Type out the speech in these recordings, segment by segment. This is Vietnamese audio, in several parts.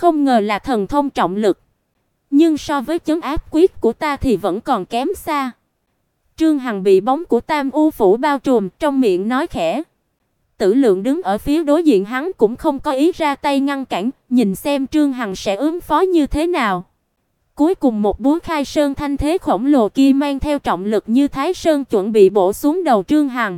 Không ngờ là thần thông trọng lực, nhưng so với trấn áp quyết của ta thì vẫn còn kém xa. Trương Hằng bị bóng của Tam U phủ bao trùm, trong miệng nói khẽ. Tử Lượng đứng ở phía đối diện hắn cũng không có ý ra tay ngăn cản, nhìn xem Trương Hằng sẽ ứng phó như thế nào. Cuối cùng một búa khai sơn thanh thế khổng lồ kia mang theo trọng lực như Thái Sơn chuẩn bị bổ xuống đầu Trương Hằng.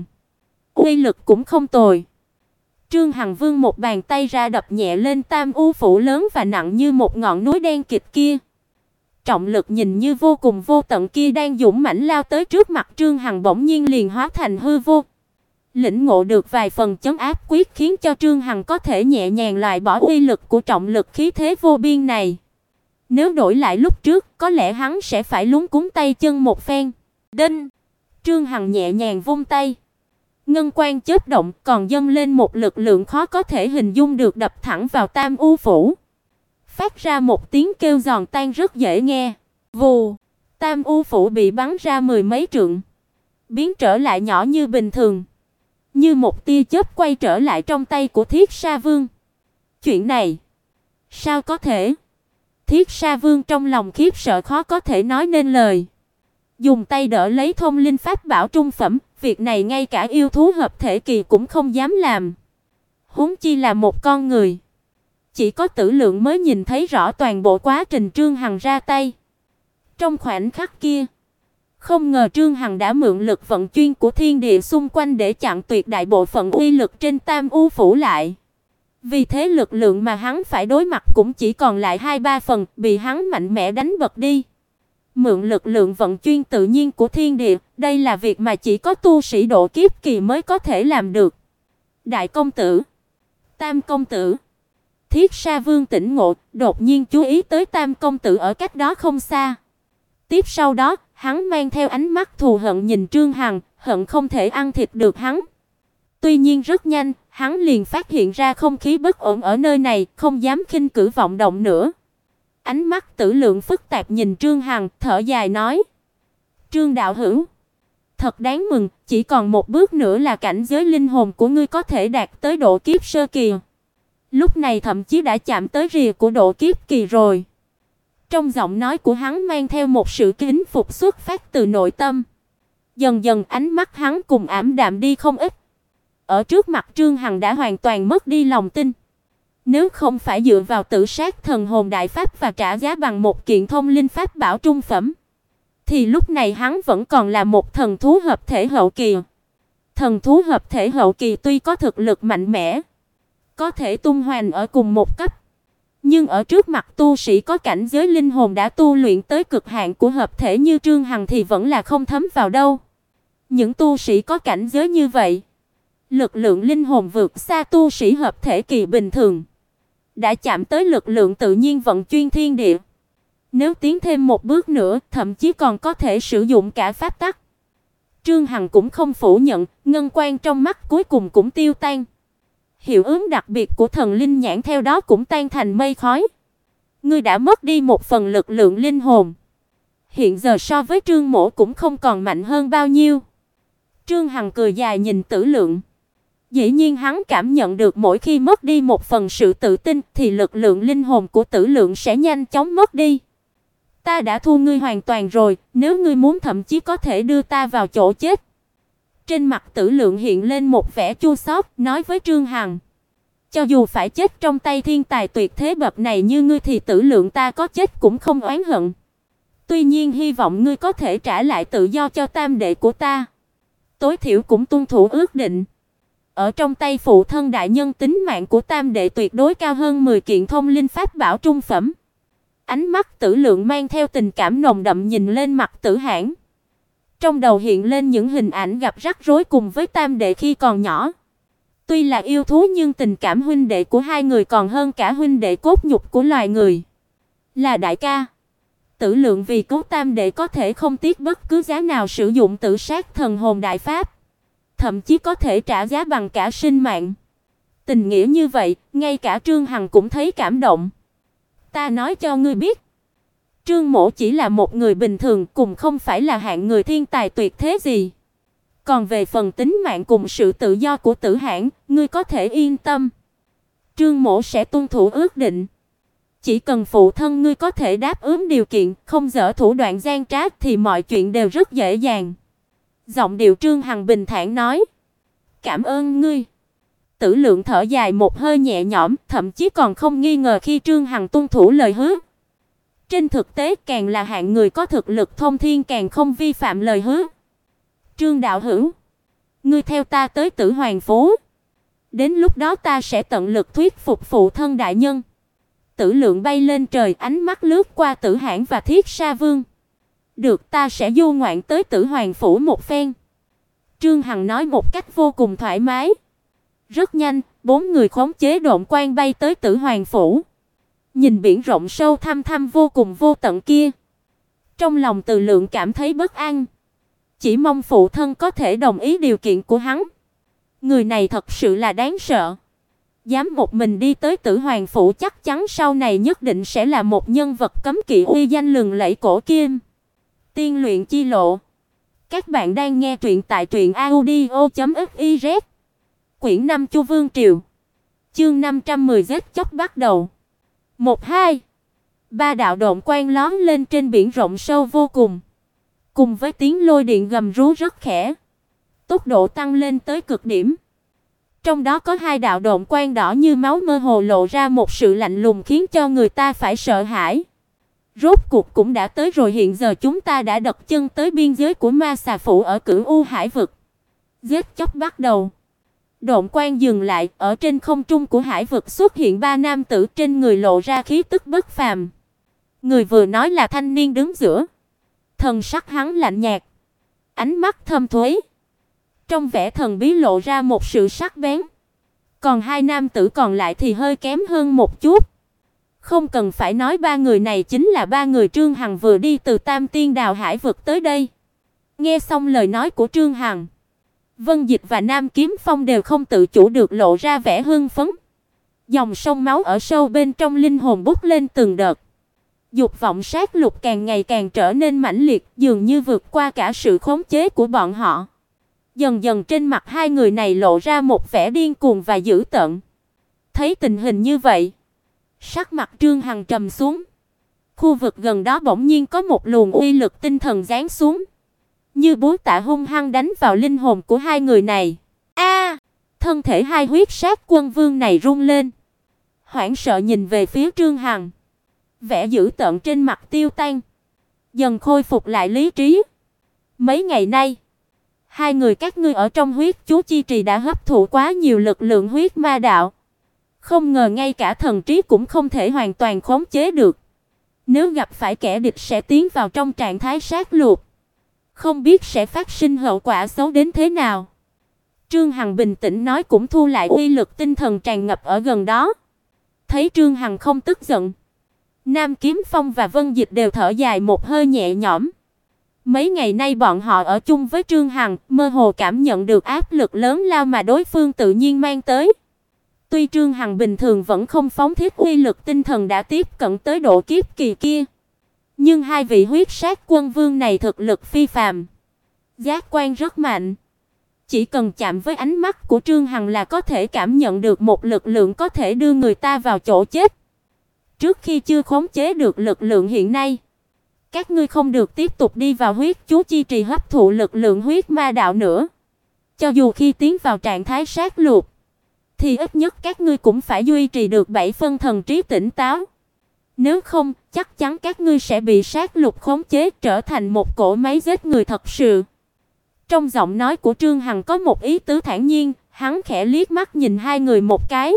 Uy lực cũng không tồi. Trương Hằng vươn một bàn tay ra đập nhẹ lên Tam U phủ lớn và nặng như một ngọn núi đen kịt kia. Trọng lực nhìn như vô cùng vô tận kia đang dũng mãnh lao tới trước mặt Trương Hằng bỗng nhiên liền hóa thành hư vô. Lĩnh ngộ được vài phần chấn áp quyết khiến cho Trương Hằng có thể nhẹ nhàng loại bỏ uy lực của trọng lực khí thế vô biên này. Nếu đổi lại lúc trước, có lẽ hắn sẽ phải luống cuống tay chân một phen. Đinh! Trương Hằng nhẹ nhàng vung tay. Ngân quang chớp động, còn dâng lên một lực lượng khó có thể hình dung được đập thẳng vào Tam U phủ. Phát ra một tiếng kêu giòn tan rất dễ nghe. Vù! Tam U phủ bị bắn ra mười mấy trượng, biến trở lại nhỏ như bình thường, như một tia chớp quay trở lại trong tay của Thiết Sa Vương. Chuyện này, sao có thể? Thiết Sa Vương trong lòng khiếp sợ khó có thể nói nên lời. Dùng tay đỡ lấy thông linh pháp bảo trung phẩm, việc này ngay cả yêu thú hợp thể kỳ cũng không dám làm. Huống chi là một con người. Chỉ có Tử Lượng mới nhìn thấy rõ toàn bộ quá trình Trương Hằng ra tay. Trong khoảnh khắc kia, không ngờ Trương Hằng đã mượn lực vận chuyên của thiên địa xung quanh để chặn tuyệt đại bộ phận uy lực trên Tam U phủ lại. Vì thế lực lượng mà hắn phải đối mặt cũng chỉ còn lại 2-3 phần, bị hắn mạnh mẽ đánh bật đi. Mượn lực lượng vận chuyên tự nhiên của thiên địa, đây là việc mà chỉ có tu sĩ độ kiếp kỳ mới có thể làm được. Đại công tử, Tam công tử. Thiết Sa Vương tỉnh ngộ, đột nhiên chú ý tới Tam công tử ở cách đó không xa. Tiếp sau đó, hắn mang theo ánh mắt thù hận nhìn Trương Hằng, hận không thể ăn thịt được hắn. Tuy nhiên rất nhanh, hắn liền phát hiện ra không khí bất ổn ở nơi này, không dám khinh cử vọng động nữa. Ánh mắt Tử Lượng phức tạp nhìn Trương Hằng, thở dài nói: "Trương đạo hữu, thật đáng mừng, chỉ còn một bước nữa là cảnh giới linh hồn của ngươi có thể đạt tới độ kiếp sơ kỳ. Lúc này thậm chí đã chạm tới rìa của độ kiếp kỳ rồi." Trong giọng nói của hắn mang theo một sự kính phục xuất phát từ nội tâm. Dần dần ánh mắt hắn cùng ảm đạm đi không ít. Ở trước mặt Trương Hằng đã hoàn toàn mất đi lòng tin. Nếu không phải dựa vào tự sát thần hồn đại pháp và trả giá bằng một kiện thông linh pháp bảo trung phẩm, thì lúc này hắn vẫn còn là một thần thú hợp thể hậu kỳ. Thần thú hợp thể hậu kỳ tuy có thực lực mạnh mẽ, có thể tung hoành ở cùng một cấp, nhưng ở trước mặt tu sĩ có cảnh giới linh hồn đã tu luyện tới cực hạn của hợp thể như Trương Hằng thì vẫn là không thấm vào đâu. Những tu sĩ có cảnh giới như vậy, lực lượng linh hồn vượt xa tu sĩ hợp thể kỳ bình thường, đã chạm tới lực lượng tự nhiên vận chuyên thiên địa. Nếu tiến thêm một bước nữa, thậm chí còn có thể sử dụng cả pháp tắc. Trương Hằng cũng không phủ nhận, ngân quang trong mắt cuối cùng cũng tiêu tan. Hiệu ứng đặc biệt của thần linh nhãn theo đó cũng tan thành mây khói. Ngươi đã mất đi một phần lực lượng linh hồn. Hiện giờ so với Trương Mỗ cũng không còn mạnh hơn bao nhiêu. Trương Hằng cười dài nhìn Tử Lượng. Dĩ nhiên hắn cảm nhận được mỗi khi mất đi một phần sự tự tin thì lực lượng linh hồn của Tử Lượng sẽ nhanh chóng mất đi. Ta đã thu ngươi hoàn toàn rồi, nếu ngươi muốn thậm chí có thể đưa ta vào chỗ chết. Trên mặt Tử Lượng hiện lên một vẻ chua xót, nói với Trương Hằng: "Cho dù phải chết trong tay thiên tài tuyệt thế bậc này như ngươi thì Tử Lượng ta có chết cũng không oán hận. Tuy nhiên hy vọng ngươi có thể trả lại tự do cho tam đệ của ta. Tối thiểu cũng tuân thủ ước định. Ở trong tay phụ thân đại nhân tính mạng của tam đệ tuyệt đối cao hơn 10 kiện thông linh pháp bảo trung phẩm." Ánh mắt Tử Lượng mang theo tình cảm nồng đậm nhìn lên mặt Tử Hãn. Trong đầu hiện lên những hình ảnh gặp rắc rối cùng với tam đệ khi còn nhỏ. Tuy là yêu thú nhưng tình cảm huynh đệ của hai người còn hơn cả huynh đệ cốt nhục của loài người. Là đại ca, Tử Lượng vì cứu tam đệ có thể không tiếc bất cứ giá nào sử dụng tự sát thần hồn đại pháp, thậm chí có thể trả giá bằng cả sinh mạng. Tình nghĩa như vậy, ngay cả Trương Hằng cũng thấy cảm động. Ta nói cho ngươi biết, Trương Mỗ chỉ là một người bình thường, cùng không phải là hạng người thiên tài tuyệt thế gì. Còn về phần tính mạng cùng sự tự do của Tử Hãn, ngươi có thể yên tâm. Trương Mỗ sẽ tuân thủ ước định. Chỉ cần phụ thân ngươi có thể đáp ứng điều kiện, không dở thủ đoạn gian trá thì mọi chuyện đều rất dễ dàng." Giọng điệu Trương Hằng bình thản nói. "Cảm ơn ngươi." Tử Lượng thở dài một hơi nhẹ nhõm, thậm chí còn không nghi ngờ khi Trương Hằng tuân thủ lời hứa. Trên thực tế càng là hạng người có thực lực thông thiên càng không vi phạm lời hứa. "Trương đạo hữu, ngươi theo ta tới Tử Hoàng phố. Đến lúc đó ta sẽ tận lực thuyết phục phụ thân đại nhân." Tử Lượng bay lên trời, ánh mắt lướt qua Tử Hãn và Thiết Sa Vương. "Được, ta sẽ du ngoạn tới Tử Hoàng phủ một phen." Trương Hằng nói một cách vô cùng thoải mái. Rất nhanh, 4 người khống chế độn quang bay tới Tử Hoàng phủ. Nhìn biển rộng sâu thăm thăm vô cùng vô tận kia, trong lòng Từ Lượng cảm thấy bất an. Chỉ mong phụ thân có thể đồng ý điều kiện của hắn. Người này thật sự là đáng sợ. Dám một mình đi tới Tử Hoàng phủ chắc chắn sau này nhất định sẽ là một nhân vật cấm kỵ uy danh lừng lẫy cổ kim. Tiên luyện chi lộ. Các bạn đang nghe truyện tại truyệnaudio.fiz. Quyển 5 Chu Vương Triều. Chương 510 giết chóc bắt đầu. 1-2. 3 đạo độn quang lóe lên trên biển rộng sâu vô cùng. Cùng với tiếng lôi điện gầm rú rất khẽ. Tốc độ tăng lên tới cực điểm. Trong đó có 2 đạo độn quang đỏ như máu mơ hồ lộ ra một sự lạnh lùng khiến cho người ta phải sợ hãi. Rốt cuộc cũng đã tới rồi, hiện giờ chúng ta đã đặt chân tới biên giới của Ma Xà phủ ở Cửu U Hải vực. Giết chóc bắt đầu. Độn quang dừng lại, ở trên không trung của hải vực xuất hiện 3 nam tử, trên người lộ ra khí tức bất phàm. Người vừa nói là thanh niên đứng giữa. Thần sắc hắn lạnh nhạt, ánh mắt thâm thúy, trong vẻ thần bí lộ ra một sự sắc bén. Còn 2 nam tử còn lại thì hơi kém hơn một chút. Không cần phải nói, 3 người này chính là 3 người Trương Hằng vừa đi từ Tam Tiên Đào Hải vực tới đây. Nghe xong lời nói của Trương Hằng, Vân Dịch và Nam Kiếm Phong đều không tự chủ được lộ ra vẻ hưng phấn. Dòng sông máu ở sâu bên trong linh hồn bốc lên từng đợt. Dục vọng sát lục càng ngày càng trở nên mãnh liệt, dường như vượt qua cả sự khống chế của bọn họ. Dần dần trên mặt 2 người này lộ ra một vẻ điên cuồng và dữ tợn. Thấy tình hình như vậy, sắc mặt Trương Hằng trầm xuống. Khu vực gần đó bỗng nhiên có một luồng uy lực tinh thần giáng xuống, như búa tạ hung hăng đánh vào linh hồn của 2 người này. A! Thân thể 2 huyết sát quân vương này rung lên, hoảng sợ nhìn về phía Trương Hằng. Vẻ dữ tợn trên mặt tiêu tan, dần khôi phục lại lý trí. Mấy ngày nay, 2 người các ngươi ở trong huyết chú chi trì đã hấp thụ quá nhiều lực lượng huyết ma đạo. Không ngờ ngay cả thần trí cũng không thể hoàn toàn khống chế được. Nếu gặp phải kẻ địch sẽ tiến vào trong trạng thái sát lục, không biết sẽ phát sinh hậu quả xấu đến thế nào. Trương Hằng bình tĩnh nói, cũng thu lại uy lực tinh thần tràn ngập ở gần đó. Thấy Trương Hằng không tức giận, Nam Kiếm Phong và Vân Dịch đều thở dài một hơi nhẹ nhõm. Mấy ngày nay bọn họ ở chung với Trương Hằng, mơ hồ cảm nhận được áp lực lớn lao mà đối phương tự nhiên mang tới. Tuy Trương Hằng bình thường vẫn không phóng thích uy lực tinh thần đã tiếp cận tới độ kiếp kỳ kia, nhưng 2 vị huyết sát quân vương này thực lực phi phàm, giác quan rất mạnh. Chỉ cần chạm với ánh mắt của Trương Hằng là có thể cảm nhận được một lực lượng có thể đưa người ta vào chỗ chết. Trước khi chưa khống chế được lực lượng hiện nay, các ngươi không được tiếp tục đi vào huyết chú chi trì hấp thụ lực lượng huyết ma đạo nữa. Cho dù khi tiến vào trạng thái sát lục, thì ít nhất các ngươi cũng phải duy trì được 7 phân thần trí tỉnh táo. Nếu không, chắc chắn các ngươi sẽ bị sát lục khống chế, trở thành một cỗ máy giết người thật sự. Trong giọng nói của Trương Hằng có một ý tứ thản nhiên, hắn khẽ liếc mắt nhìn 2 người một cái.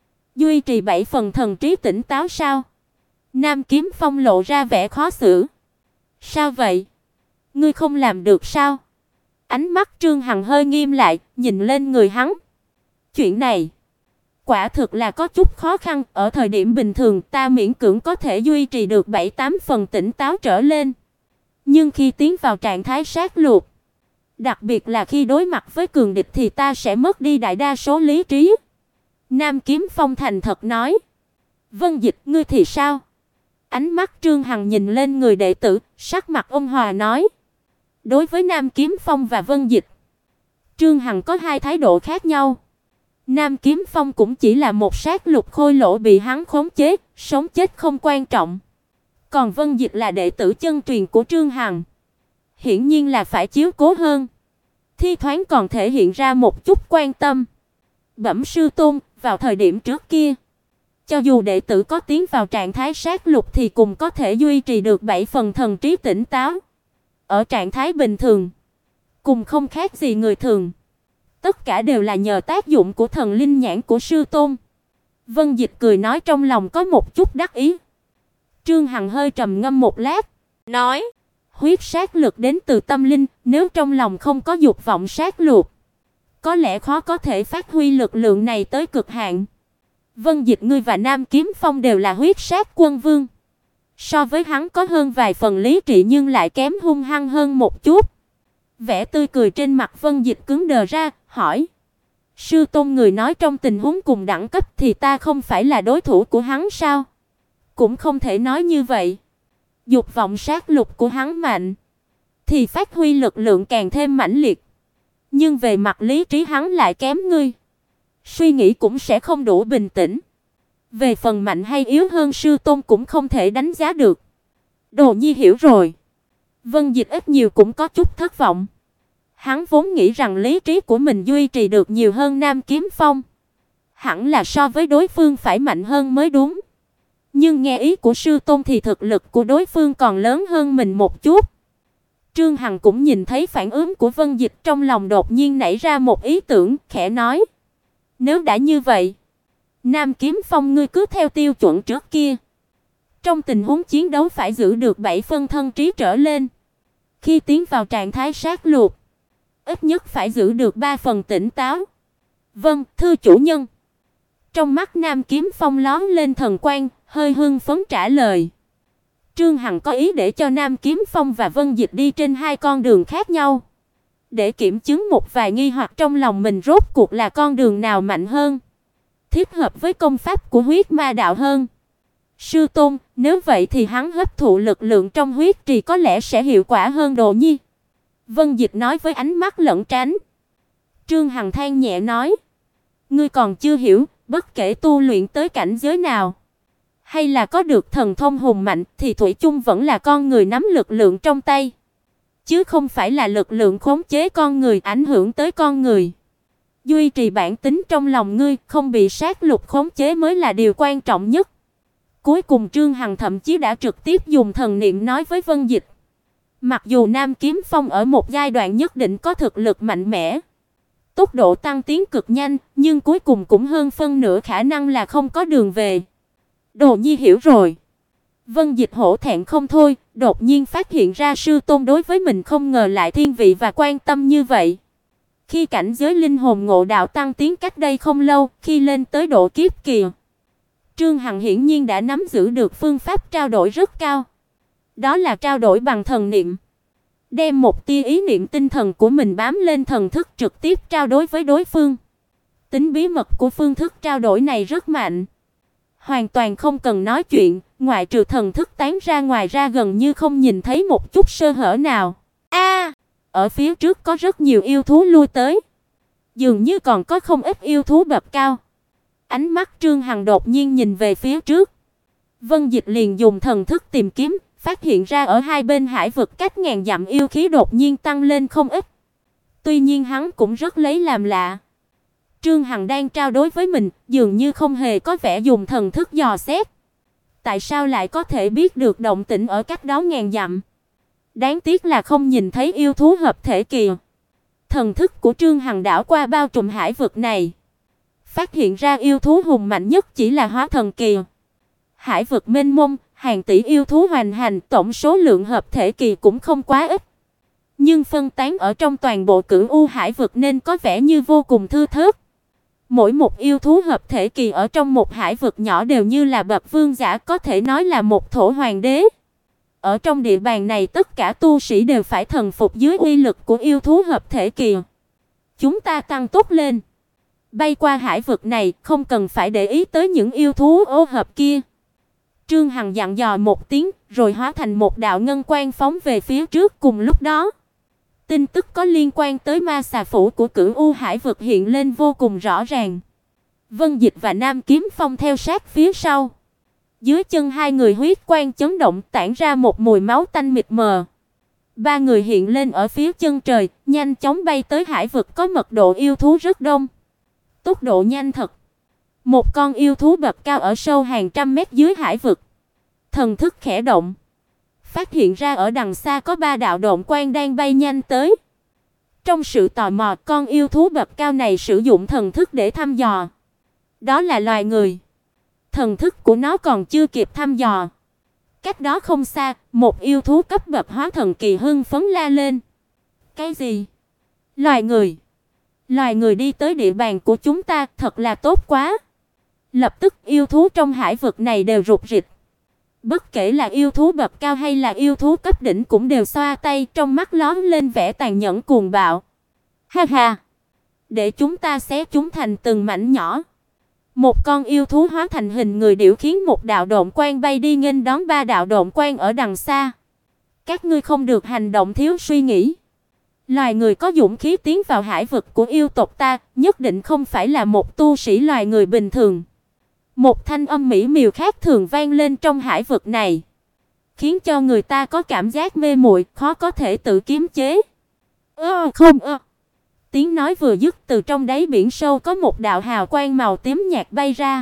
Duy trì 7 phần thần trí tỉnh táo sao? Nam Kiếm Phong lộ ra vẻ khó xử. Sao vậy? Ngươi không làm được sao? Ánh mắt Trương Hằng hơi nghiêm lại, nhìn lên người hắn. Chuyện này quả thực là có chút khó khăn, ở thời điểm bình thường ta miễn cưỡng có thể duy trì được 7-8 phần tỉnh táo trở lên. Nhưng khi tiến vào trạng thái sát lục, đặc biệt là khi đối mặt với cường địch thì ta sẽ mất đi đại đa số lý trí. Nam Kiếm Phong thành thật nói. Vân Dịch, ngươi thì sao? Ánh mắt Trương Hằng nhìn lên người đệ tử, sắc mặt ôn hòa nói. Đối với Nam Kiếm Phong và Vân Dịch, Trương Hằng có 2 thái độ khác nhau. Nam Kiếm Phong cũng chỉ là một sát lục khôi lỗ bị hắn khống chế, sống chết không quan trọng. Còn Vân Dịch là đệ tử chân truyền của Trương Hằng, hiển nhiên là phải chiếu cố hơn. Thi thoảng còn thể hiện ra một chút quan tâm. Bẩm sư tôn, vào thời điểm trước kia, cho dù đệ tử có tiến vào trạng thái sát lục thì cũng có thể duy trì được 7 phần thần trí tỉnh táo. Ở trạng thái bình thường, cùng không khác gì người thường. Tất cả đều là nhờ tác dụng của thần linh nhãn của sư tôn. Vân Dịch cười nói, trong lòng có một chút đắc ý. Trương Hằng hơi trầm ngâm một lát, nói: huyết sát lực đến từ tâm linh, nếu trong lòng không có dục vọng sát lục, có lẽ khó có thể phát huy lực lượng này tới cực hạn. Vân Dịch, ngươi và Nam Kiếm Phong đều là huyết sát quân vương. So với hắn có hơn vài phần lý trị nhưng lại kém hung hăng hơn một chút. Vẻ tươi cười trên mặt Vân Dịch cứng đờ ra, hỏi: sư tôn, người nói trong tình huống cùng đẳng cấp thì ta không phải là đối thủ của hắn sao? Cũng không thể nói như vậy. Dục vọng sát lục của hắn mạnh, thì phát huy lực lượng càng thêm mãnh liệt. Nhưng về mặt lý trí hắn lại kém ngươi. Suy nghĩ cũng sẽ không đủ bình tĩnh. Về phần mạnh hay yếu hơn sư tôn cũng không thể đánh giá được. Đồ Nhi hiểu rồi. Vân Dịch ít nhiều cũng có chút thất vọng. Hắn vốn nghĩ rằng lý trí của mình duy trì được nhiều hơn Nam Kiếm Phong, hẳn là so với đối phương phải mạnh hơn mới đúng. Nhưng nghe ý của sư tôn thì thực lực của đối phương còn lớn hơn mình một chút. Trương Hằng cũng nhìn thấy phản ứng của Vân Dịch, trong lòng đột nhiên nảy ra một ý tưởng, khẽ nói: nếu đã như vậy, Nam Kiếm Phong ngươi cứ theo tiêu chuẩn trước kia. Trong tình huống chiến đấu phải giữ được 7 phân thân trí trở lên. Khi tiến vào trạng thái sát lục, ít nhất phải giữ được 3 phần tỉnh táo. Vâng, thưa chủ nhân. Trong mắt Nam Kiếm Phong lóe lên thần quang, hơi hưng phấn trả lời. Trương Hằng có ý để cho Nam Kiếm Phong và Vân Dịch đi trên hai con đường khác nhau, để kiểm chứng một vài nghi hoặc trong lòng mình, rốt cuộc là con đường nào mạnh hơn, thích hợp với công pháp của huyết ma đạo hơn. Sư tôn, nếu vậy thì hắn hấp thụ lực lượng trong huyết trì có lẽ sẽ hiệu quả hơn Đồ Nhi. Vân Dịch nói với ánh mắt lẩn tránh. Trương Hằng than nhẹ nói: ngươi còn chưa hiểu, bất kể tu luyện tới cảnh giới nào, hay là có được thần thông hùng mạnh thì thủy chung vẫn là con người nắm lực lượng trong tay, chứ không phải là lực lượng khống chế con người, ảnh hưởng tới con người. Duy trì bản tính trong lòng ngươi, không bị sát lục khống chế mới là điều quan trọng nhất. Cuối cùng Trương Hằng thậm chí đã trực tiếp dùng thần niệm nói với Vân Dịch. Mặc dù Nam Kiếm Phong ở một giai đoạn nhất định có thực lực mạnh mẽ, tốc độ tăng tiến cực nhanh, nhưng cuối cùng cũng hơn phân nửa khả năng là không có đường về. Đồ Nhi hiểu rồi. Vân Dịch hổ thẹn không thôi, đột nhiên phát hiện ra sư tôn đối với mình không ngờ lại thiên vị và quan tâm như vậy. Khi cảnh giới linh hồn ngộ đạo tăng tiến cách đây không lâu, khi lên tới độ kiếp kỳ, Trương Hằng hiển nhiên đã nắm giữ được phương pháp trao đổi rất cao. Đó là trao đổi bằng thần niệm. Đem một tia ý niệm tinh thần của mình bám lên thần thức, trực tiếp trao đổi với đối phương. Tính bí mật của phương thức trao đổi này rất mạnh. Hoàn toàn không cần nói chuyện, ngoại trừ thần thức tán ra ngoài ra gần như không nhìn thấy một chút sơ hở nào. Ở phía trước có rất nhiều yêu thú lui tới. Dường như còn có không ít yêu thú bậc cao. Ánh mắt Trương Hằng đột nhiên nhìn về phía trước. Vân Dịch liền dùng thần thức tìm kiếm, phát hiện ra ở hai bên hải vực cách ngàn dặm yêu khí đột nhiên tăng lên không ít. Tuy nhiên hắn cũng rất lấy làm lạ. Trương Hằng đang trao đổi với mình, dường như không hề có vẻ dùng thần thức dò xét. Tại sao lại có thể biết được động tĩnh ở cách đó ngàn dặm? Đáng tiếc là không nhìn thấy yêu thú hợp thể kỳ. Thần thức của Trương Hằng đảo qua bao trùm hải vực này, phát hiện ra yêu thú hùng mạnh nhất chỉ là hóa thần kỳ. Hải vực mênh mông, hàng tỷ yêu thú hoành hành, tổng số lượng hợp thể kỳ cũng không quá ít. Nhưng phân tán ở trong toàn bộ Cửu U hải vực nên có vẻ như vô cùng thưa thớt. Mỗi một yêu thú hợp thể kỳ ở trong một hải vực nhỏ đều như là bậc vương giả, có thể nói là một thổ hoàng đế. Ở trong địa bàn này tất cả tu sĩ đều phải thần phục dưới uy lực của yêu thú hợp thể kỳ. Chúng ta tăng tốc lên, bay qua hải vực này, không cần phải để ý tới những yêu thú ô hợp kia. Trương Hằng dặn dò một tiếng, rồi hóa thành một đạo ngân quang phóng về phía trước. Cùng lúc đó, tin tức có liên quan tới ma xà phủ của Cửu U hải vực hiện lên vô cùng rõ ràng. Vân Dịch và Nam Kiếm Phong theo sát phía sau. Dưới chân hai người huyết quang chấn động, tản ra một mùi máu tanh mịt mờ. Ba người hiện lên ở phía chân trời, nhanh chóng bay tới hải vực có mật độ yêu thú rất đông. Tốc độ nhanh thật. Một con yêu thú bậc cao ở sâu hàng trăm mét dưới hải vực. Thần thức khẽ động, phát hiện ra ở đằng xa có ba đạo độn quang đang bay nhanh tới. Trong sự tò mò, con yêu thú bậc cao này sử dụng thần thức để thăm dò. Đó là loài người. Thần thức của nó còn chưa kịp thăm dò. Cách đó không xa, một yêu thú cấp bậc hóa thần kỳ hưng phấn la lên. Cái gì? Loài người? Loài người đi tới địa bàn của chúng ta, thật là tốt quá. Lập tức yêu thú trong hải vực này đều rụt rịch. Bất kể là yêu thú bậc cao hay là yêu thú cấp đỉnh cũng đều xoa tay, trong mắt lóe lên vẻ tàn nhẫn cuồng bạo. Ha ha, để chúng ta xé chúng thành từng mảnh nhỏ. Một con yêu thú hóa thành hình người điểu khiến một đạo độn quang bay đi nghênh đón ba đạo độn quang ở đằng xa. Các ngươi không được hành động thiếu suy nghĩ. Loài người có dũng khí tiến vào hải vực của yêu tộc ta, nhất định không phải là một tu sĩ loài người bình thường. Một thanh âm mỹ miều khác thường vang lên trong hải vực này, khiến cho người ta có cảm giác mê muội, khó có thể tự kiềm chế. Tiếng nói vừa dứt, từ trong đáy biển sâu có một đạo hào quang màu tím nhạt bay ra.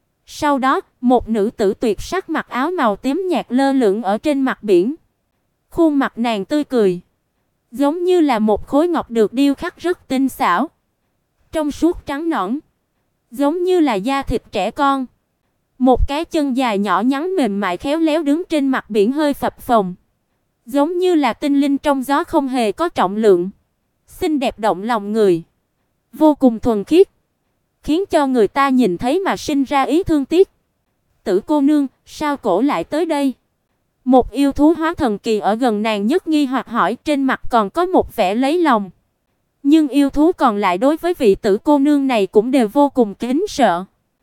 Sau đó, một nữ tử tuyệt sắc mặc áo màu tím nhạt lơ lửng ở trên mặt biển. Khuôn mặt nàng tươi cười, giống như là một khối ngọc được điêu khắc rất tinh xảo, trong suốt trắng nõn, giống như là da thịt trẻ con. Một cái chân dài nhỏ nhắn mềm mại khéo léo đứng trên mặt biển hơi phập phồng, giống như là tinh linh trong gió không hề có trọng lượng. Xinh đẹp động lòng người, vô cùng thuần khiết, khiến cho người ta nhìn thấy mà sinh ra ý thương tiếc. Tử cô nương, sao cổ lại tới đây? Một yêu thú hóa thần kỳ ở gần nàng nhất nghi hoặc hỏi, trên mặt còn có một vẻ lấy lòng. Nhưng yêu thú còn lại đối với vị tử cô nương này cũng đều vô cùng kính sợ.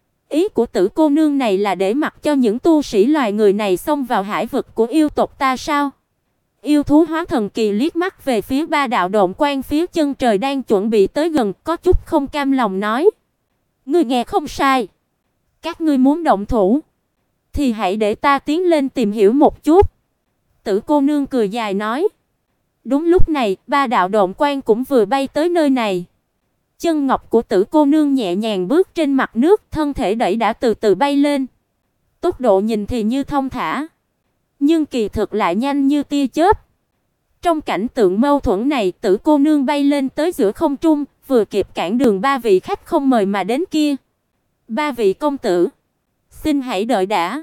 Ý của tử cô nương này là để mặc cho những tu sĩ loài người này xông vào hải vực của yêu tộc ta sao? Yêu thú hóa thần kỳ liếc mắt về phía ba đạo độn quang phía chân trời đang chuẩn bị tới gần, có chút không cam lòng nói: "Ngươi nghe không sai, các ngươi muốn động thủ thì hãy để ta tiến lên tìm hiểu một chút." Tử cô nương cười dài nói. Đúng lúc này, ba đạo độn quang cũng vừa bay tới nơi này. Chân ngọc của tử cô nương nhẹ nhàng bước trên mặt nước, thân thể đẩy đã từ từ bay lên. Tốc độ nhìn thì như thông thả, nhưng kỳ thực lại nhanh như tia chớp. Trong cảnh tượng mâu thuẫn này, tử cô nương bay lên tới giữa không trung, vừa kịp cản đường ba vị khách không mời mà đến kia. "Ba vị công tử, xin hãy đợi đã."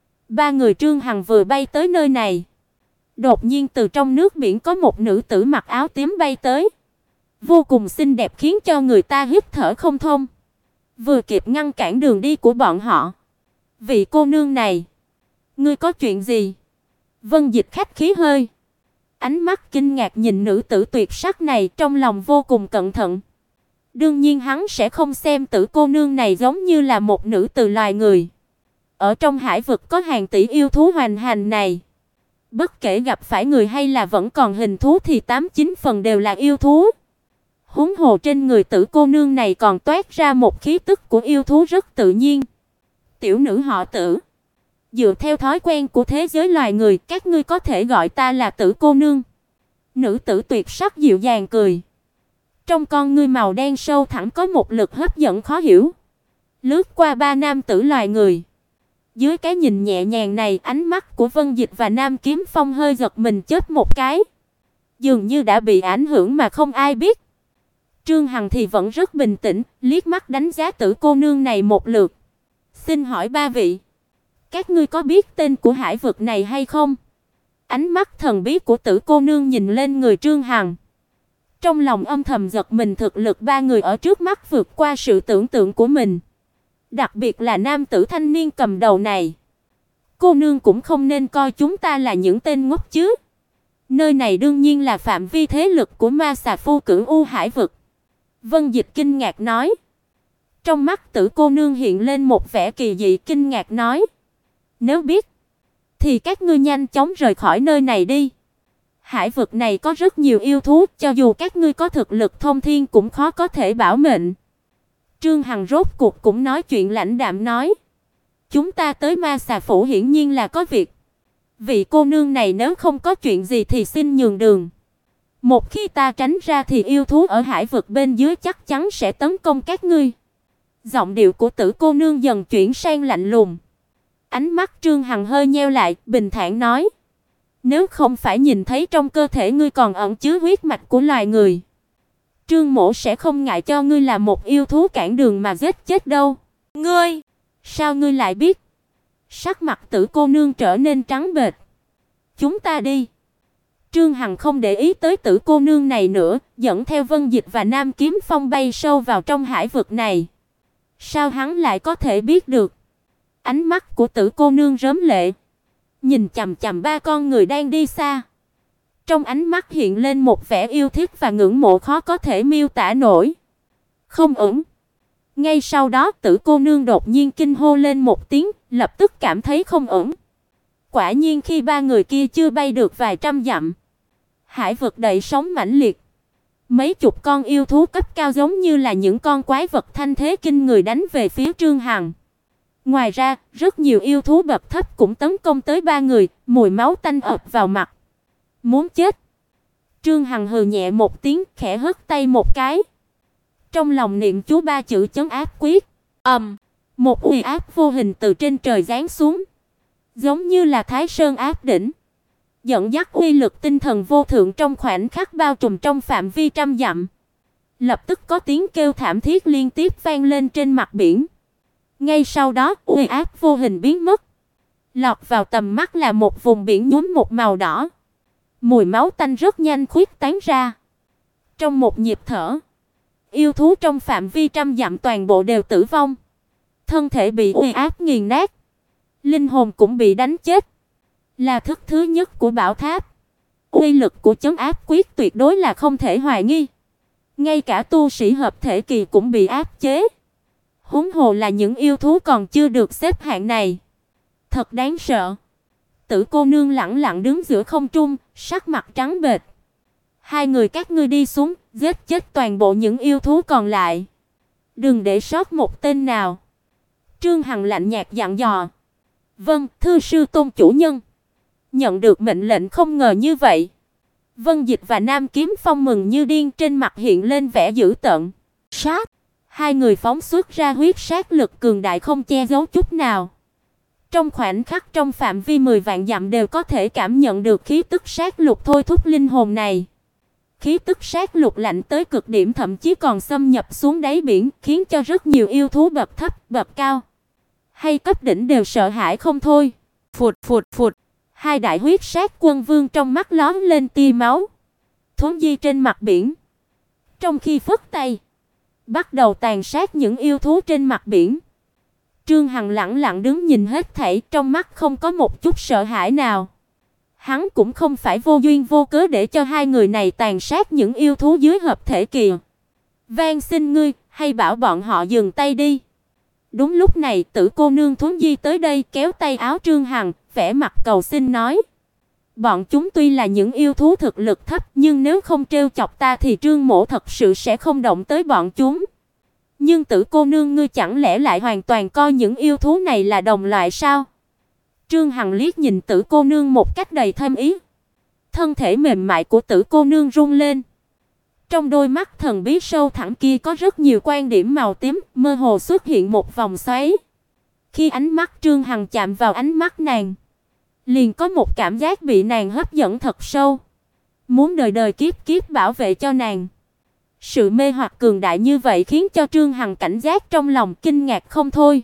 Ba người Trương Hằng vừa bay tới nơi này, đột nhiên từ trong nước biển có một nữ tử mặc áo tím bay tới, vô cùng xinh đẹp khiến cho người ta hít thở không thông, vừa kịp ngăn cản đường đi của bọn họ. "Vị cô nương này, ngươi có chuyện gì?" Vân Dịch khách khí hơi, ánh mắt kinh ngạc nhìn nữ tử tuyệt sắc này, trong lòng vô cùng cẩn thận. Đương nhiên hắn sẽ không xem tử cô nương này giống như là một nữ từ loài người. Ở trong hải vực có hàng tỷ yêu thú hoành hành này, bất kể gặp phải người hay là vẫn còn hình thú thì 89 phần đều là yêu thú. Huống hồ trên người tử cô nương này còn toát ra một khí tức của yêu thú rất tự nhiên. "Tiểu nữ họ Tử, dựa theo thói quen của thế giới loài người, các ngươi có thể gọi ta là Tử cô nương." Nữ tử tuyệt sắc dịu dàng cười. Trong con ngươi màu đen sâu thẳm có một lực hấp dẫn khó hiểu, lướt qua ba nam tử loài người. Dưới cái nhìn nhẹ nhàng này, ánh mắt của Vân Dịch và Nam Kiếm Phong hơi giật mình chớp một cái, dường như đã bị ảnh hưởng mà không ai biết. Trương Hằng thì vẫn rất bình tĩnh, liếc mắt đánh giá tử cô nương này một lượt. "Xin hỏi ba vị, các ngươi có biết tên của hải vực này hay không?" Ánh mắt thần bí của tử cô nương nhìn lên người Trương Hằng, trong lòng âm thầm giật mình, thực lực ba người ở trước mắt vượt qua sự tưởng tượng của mình. Đặc biệt là nam tử thanh niên cầm đầu này. Cô nương cũng không nên coi chúng ta là những tên ngốc chứ. Nơi này đương nhiên là phạm vi thế lực của Ma Xà Phu Cửu U hải vực. Vân Dịch kinh ngạc nói. Trong mắt tử cô nương hiện lên một vẻ kỳ dị, kinh ngạc nói: "Nếu biết thì các ngươi nhanh chóng rời khỏi nơi này đi. Hải vực này có rất nhiều yêu thú, cho dù các ngươi có thực lực thông thiên cũng khó có thể bảo mệnh." Trương Hằng rốt cuộc cũng nói chuyện lãnh đạm nói: "Chúng ta tới Ma Xà phủ hiển nhiên là có việc. Vị cô nương này nếu không có chuyện gì thì xin nhường đường. Một khi ta tránh ra thì yêu thú ở hải vực bên dưới chắc chắn sẽ tấn công các ngươi." Giọng điệu của Tử cô nương dần chuyển sang lạnh lùng. Ánh mắt Trương Hằng hơi nheo lại, bình thản nói: "Nếu không phải nhìn thấy trong cơ thể ngươi còn ẩn chứa huyết mạch của loài người, Trương mỗ sẽ không ngại cho ngươi là một yêu thú cản đường mà giết chết đâu." "Ngươi, sao ngươi lại biết?" Sắc mặt Tử cô nương trở nên trắng bệch. "Chúng ta đi." Trương Hằng không để ý tới Tử cô nương này nữa, dẫn theo Vân Dịch và Nam Kiếm Phong bay sâu vào trong hải vực này. Sao hắn lại có thể biết được? Ánh mắt của Tử cô nương rớm lệ, nhìn chằm chằm ba con người đang đi xa. Trong ánh mắt hiện lên một vẻ yêu thích và ngưỡng mộ khó có thể miêu tả nổi. Không ổn. Ngay sau đó Tử cô nương đột nhiên kinh hô lên một tiếng, lập tức cảm thấy không ổn. Quả nhiên khi ba người kia chưa bay được vài trăm dặm, hải vực đầy sóng mãnh liệt. Mấy chục con yêu thú cấp cao giống như là những con quái vật thanh thế kinh người đánh về phía Trương Hằng. Ngoài ra, rất nhiều yêu thú bậc thấp cũng tấn công tới ba người, mùi máu tanh ập vào mặt. Muốn chết. Trương Hằng hừ nhẹ một tiếng, khẽ hất tay một cái. Trong lòng niệm chú ba chữ trấn áp quyết. Một uy áp vô hình từ trên trời giáng xuống, giống như là Thái Sơn áp đỉnh, dẫn dắt uy lực tinh thần vô thượng trong khoảnh khắc bao trùm trong phạm vi trăm dặm. Lập tức có tiếng kêu thảm thiết liên tiếp vang lên trên mặt biển. Ngay sau đó, uy áp vô hình biến mất. Lọt vào tầm mắt là một vùng biển nhuốm một màu đỏ. Mùi máu tanh rất nhanh khuếch tán ra. Trong một nhịp thở, yêu thú trong phạm vi trăm dặm toàn bộ đều tử vong. Thân thể bị uy áp nghiền nát, linh hồn cũng bị đánh chết. Là thức thứ nhất của bảo tháp. Uy lực của trấn áp quyết tuyệt đối là không thể hoài nghi. Ngay cả tu sĩ hợp thể kỳ cũng bị áp chế. Huống hồ là những yêu thú còn chưa được xếp hạng này. Thật đáng sợ. Tử cô nương lẳng lặng đứng giữa không trung, sắc mặt trắng bệch. "Hai người các ngươi đi xuống, giết chết toàn bộ những yêu thú còn lại. Đừng để sót một tên nào." Trương Hằng lạnh nhạt dặn dò. "Vâng, thưa sư tôn chủ nhân." Nhận được mệnh lệnh không ngờ như vậy, Vân Dịch và Nam Kiếm Phong mừng như điên, trên mặt hiện lên vẻ dữ tợn. Sát! Hai người phóng xuất ra huyết sát lực cường đại không che giấu chút nào. Trong khoảnh khắc trong phạm vi 10 vạn dặm đều có thể cảm nhận được khí tức sát lục thôi thúc linh hồn này. Khí tức sát lục lạnh tới cực điểm, thậm chí còn xâm nhập xuống đáy biển, khiến cho rất nhiều yêu thú bậc thấp, bậc cao hay cấp đỉnh đều sợ hãi không thôi. Phụt phụt phụt, hai đại huyết sát quân vương trong mắt lóe lên tia máu, thuấn di trên mặt biển. Trong khi phất tay, bắt đầu tàn sát những yêu thú trên mặt biển. Trương Hằng lẳng lặng đứng nhìn hết thảy, trong mắt không có một chút sợ hãi nào. Hắn cũng không phải vô duyên vô cớ để cho hai người này tàn sát những yêu thú dưới hợp thể kỳ. Van xin ngươi, hay bảo bọn họ dừng tay đi. Đúng lúc này, Tử cô nương thuấn di tới đây, kéo tay áo Trương Hằng, vẻ mặt cầu xin nói: "Bọn chúng tuy là những yêu thú thực lực thấp, nhưng nếu không trêu chọc ta thì Trương mỗ thật sự sẽ không động tới bọn chúng." "Nhưng Tử cô nương, ngươi chẳng lẽ lại hoàn toàn coi những yêu thú này là đồng loại sao?" Trương Hằng liếc nhìn Tử cô nương một cách đầy thâm ý. Thân thể mềm mại của Tử cô nương rung lên. Trong đôi mắt thần bí sâu thẳm kia có rất nhiều quan điểm màu tím, mơ hồ xuất hiện một vòng xoáy. Khi ánh mắt Trương Hằng chạm vào ánh mắt nàng, liền có một cảm giác bị nàng hấp dẫn thật sâu, muốn đời đời kiếp kiếp bảo vệ cho nàng. Sự mê hoặc cường đại như vậy khiến cho Trương Hằng cảnh giác trong lòng, kinh ngạc không thôi.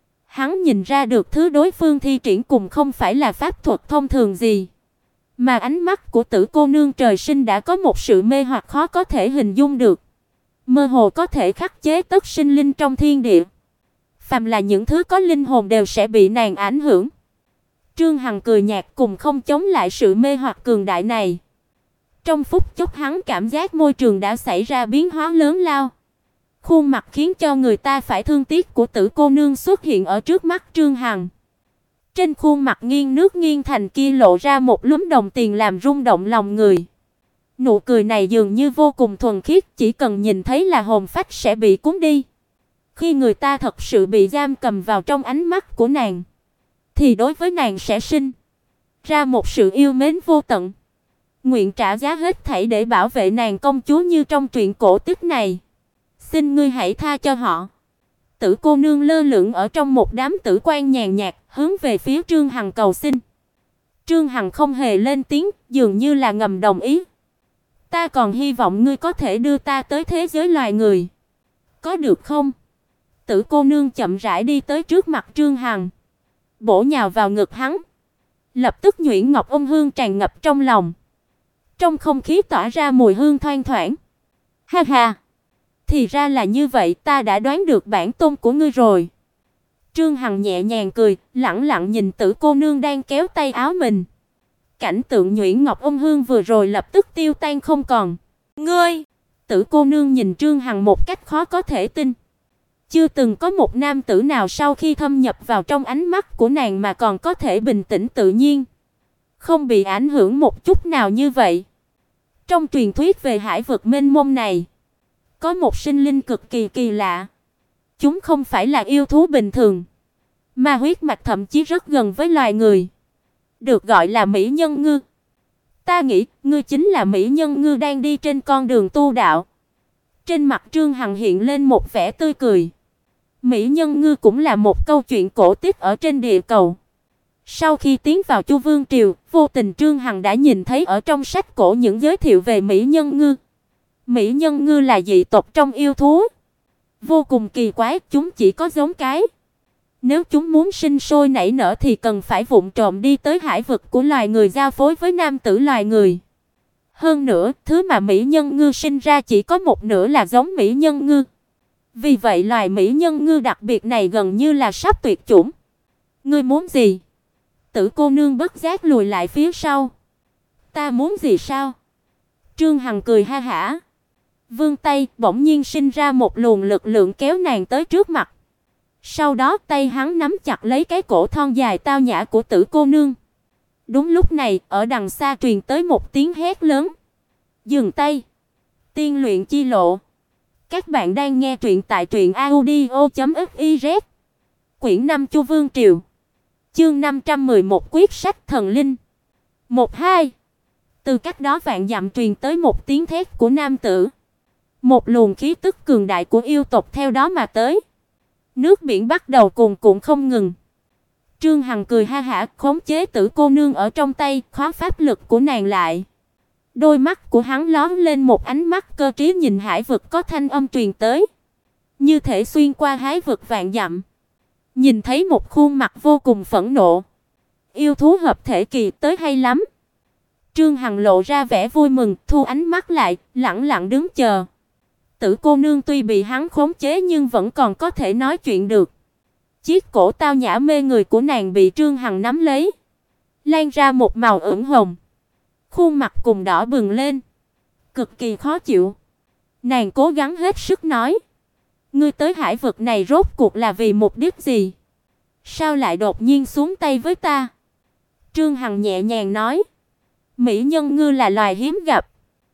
Hắn nhìn ra được thứ đối phương thi triển cùng không phải là pháp thuật thông thường gì, mà ánh mắt của Tử cô nương trời sinh đã có một sự mê hoặc khó có thể hình dung được, mơ hồ có thể khắc chế tất sinh linh trong thiên địa. Phàm là những thứ có linh hồn đều sẽ bị nàng ảnh hưởng. Trương Hằng cười nhạt, cùng không chống lại sự mê hoặc cường đại này. Trong phút chốc hắn cảm giác môi trường đã xảy ra biến hóa lớn lao. Khuôn mặt khiến cho người ta phải thương tiếc của Tử cô nương xuất hiện ở trước mắt Trương Hằng. Trên khuôn mặt nghiêng nước nghiêng thành kia lộ ra một lúm đồng tiền làm rung động lòng người. Nụ cười này dường như vô cùng thuần khiết, chỉ cần nhìn thấy là hồn phách sẽ bị cuốn đi. Khi người ta thật sự bị giam cầm vào trong ánh mắt của nàng, thì đối với nàng sẽ sinh ra một sự yêu mến vô tận, nguyện trả giá hết thảy để bảo vệ nàng công chúa như trong truyện cổ tích này. Xin ngươi hãy tha cho họ. Tử cô nương lơ lửng ở trong một đám tử quan nhàn nhạt, hướng về phía Trương Hằng cầu xin. Trương Hằng không hề lên tiếng, dường như là ngầm đồng ý. Ta còn hy vọng ngươi có thể đưa ta tới thế giới loài người. Có được không? Tử cô nương chậm rãi đi tới trước mặt Trương Hằng, bổ nhào vào ngực hắn. Lập tức nhuyễn ngọc ôn hương tràn ngập trong lòng. Trong không khí tỏa ra mùi hương thoang thoảng. Ha ha, thì ra là như vậy, ta đã đoán được bản tôn của ngươi rồi. Trương Hằng nhẹ nhàng cười, lẳng lặng nhìn Tử cô nương đang kéo tay áo mình. Cảnh tượng nhuyễn ngọc ôn hương vừa rồi lập tức tiêu tan không còn. Ngươi! Tử cô nương nhìn Trương Hằng một cách khó có thể tin. Chưa từng có một nam tử nào sau khi thâm nhập vào trong ánh mắt của nàng mà còn có thể bình tĩnh tự nhiên, không bị ảnh hưởng một chút nào như vậy. Trong truyền thuyết về hải vực mênh mông này, có một sinh linh cực kỳ kỳ lạ. Chúng không phải là yêu thú bình thường, mà huyết mạch thậm chí rất gần với loài người, được gọi là mỹ nhân ngư. Ta nghĩ, ngươi chính là mỹ nhân ngư đang đi trên con đường tu đạo. Trên mặt Trương Hằng hiện lên một vẻ tươi cười. Mỹ nhân ngư cũng là một câu chuyện cổ tích ở trên địa cầu. Sau khi tiến vào Chu Vương triều, vô tình Trương Hằng đã nhìn thấy ở trong sách cổ những giới thiệu về mỹ nhân ngư. Mỹ nhân ngư là dị tộc trong yêu thú, vô cùng kỳ quái, chúng chỉ có giống cái. Nếu chúng muốn sinh sôi nảy nở thì cần phải vụng trộm đi tới hải vực của loài người giao phối với nam tử loài người. Hơn nữa, thứ mà mỹ nhân ngư sinh ra chỉ có một nửa là giống mỹ nhân ngư. Vì vậy loài mỹ nhân ngư đặc biệt này gần như là sắp tuyệt chủng. Ngươi muốn gì? Tử cô nương bất giác lùi lại phía sau. Ta muốn gì sao? Trương Hằng cười ha hả. Vươn tay, bỗng nhiên sinh ra một luồng lực lượng kéo nàng tới trước mặt. Sau đó tay hắn nắm chặt lấy cái cổ thon dài tao nhã của Tử cô nương. Đúng lúc này, ở đằng xa truyền tới một tiếng hét lớn. Dừng tay! Tiên luyện chi lộ. Các bạn đang nghe truyện tại truyệnaudio.fiz. Quyển 5 Chu Vương triều. Chương 511 quyết sách thần linh. 1-2. Từ cách đó vạn dặm truyền tới một tiếng thét của nam tử. Một luồng khí tức cường đại của yêu tộc theo đó mà tới. Nước biển bắt đầu cuồn cuộn không ngừng. Trương Hằng cười ha hả, khống chế Tử cô nương ở trong tay, khóa pháp lực của nàng lại. Đôi mắt của hắn lóe lên một ánh mắt cơ trí, nhìn hải vực có thanh âm truyền tới, như thể xuyên qua hải vực vạn dặm. Nhìn thấy một khuôn mặt vô cùng phẫn nộ. Yêu thú hợp thể kỳ tới hay lắm. Trương Hằng lộ ra vẻ vui mừng, thu ánh mắt lại, lặng lặng đứng chờ. Tử cô nương tuy bị hắn khống chế nhưng vẫn còn có thể nói chuyện được. Chiếc cổ tao nhã mê người của nàng bị Trương Hằng nắm lấy, lan ra một màu ửng hồng. Khuôn mặt cùng đỏ bừng lên, cực kỳ khó chịu. Nàng cố gắng hết sức nói: "Ngươi tới hải vực này rốt cuộc là vì mục đích gì? Sao lại đột nhiên xuống tay với ta?" Trương Hằng nhẹ nhàng nói: "Mỹ nhân ngư là loài hiếm gặp,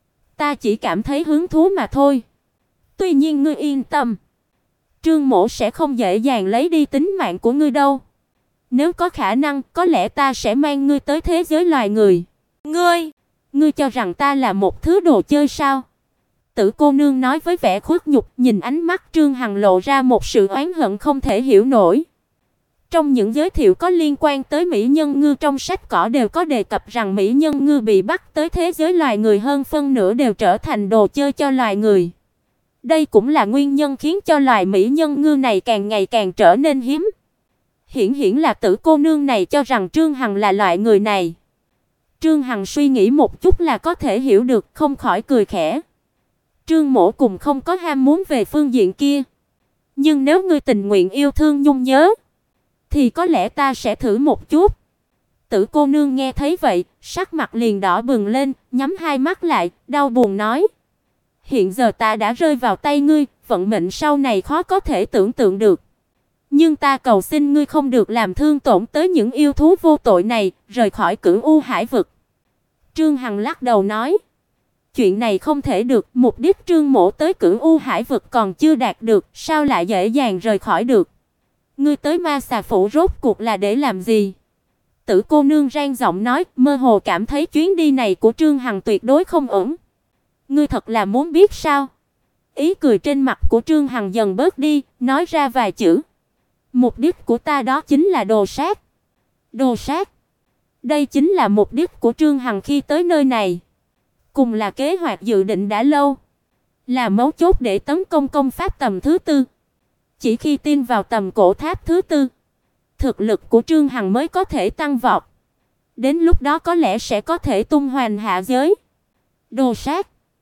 ta chỉ cảm thấy hứng thú mà thôi. Tuy nhiên ngươi yên tâm, Trương mỗ sẽ không dễ dàng lấy đi tính mạng của ngươi đâu. Nếu có khả năng, có lẽ ta sẽ mang ngươi tới thế giới loài người." Ngươi cho rằng ta là một thứ đồ chơi sao?" Tử cô nương nói với vẻ khuất nhục, nhìn ánh mắt Trương Hằng lộ ra một sự oán hận không thể hiểu nổi. Trong những giới thiệu có liên quan tới mỹ nhân ngư trong sách cỏ đều có đề cập rằng mỹ nhân ngư bị bắt tới thế giới loài người hơn phân nửa đều trở thành đồ chơi cho loài người. Đây cũng là nguyên nhân khiến cho loài mỹ nhân ngư này càng ngày càng trở nên hiếm. Hiển là Tử cô nương này cho rằng Trương Hằng là loại người này. Trương Hằng suy nghĩ một chút là có thể hiểu được, không khỏi cười khẽ. Trương mỗ cùng không có ham muốn về phương diện kia, nhưng nếu ngươi tình nguyện yêu thương nhung nhớ thì có lẽ ta sẽ thử một chút. Tử cô nương nghe thấy vậy, sắc mặt liền đỏ bừng lên, nhắm hai mắt lại, đau buồn nói: "Hiện giờ ta đã rơi vào tay ngươi, vận mệnh sau này khó có thể tưởng tượng được. Nhưng ta cầu xin ngươi không được làm thương tổn tới những yêu thú vô tội này, rời khỏi Cửu U hải vực." Trương Hằng lắc đầu nói: Chuyện này không thể được, mục đích Trương Mỗ tới Cửu U Hải vực còn chưa đạt được, sao lại dễ dàng rời khỏi được? Ngươi tới Ma Xà phủ rốt cuộc là để làm gì? Tử cô nương rang giọng nói, mơ hồ cảm thấy chuyến đi này của Trương Hằng tuyệt đối không ổn. Ngươi thật là muốn biết sao? Ý cười trên mặt của Trương Hằng dần bớt đi, nói ra vài chữ. Mục đích của ta đó chính là đồ sát. Đồ sát. Đây chính là mục đích của Trương Hằng khi tới nơi này. Cùng là kế hoạch dự định đã lâu. Là mấu chốt để tấn công công pháp tầm thứ tư. Chỉ khi tin vào tầm cổ tháp thứ tư, thực lực của Trương Hằng mới có thể tăng vọt. Đến lúc đó có lẽ sẽ có thể tung hoành hạ giới. Đồ sát.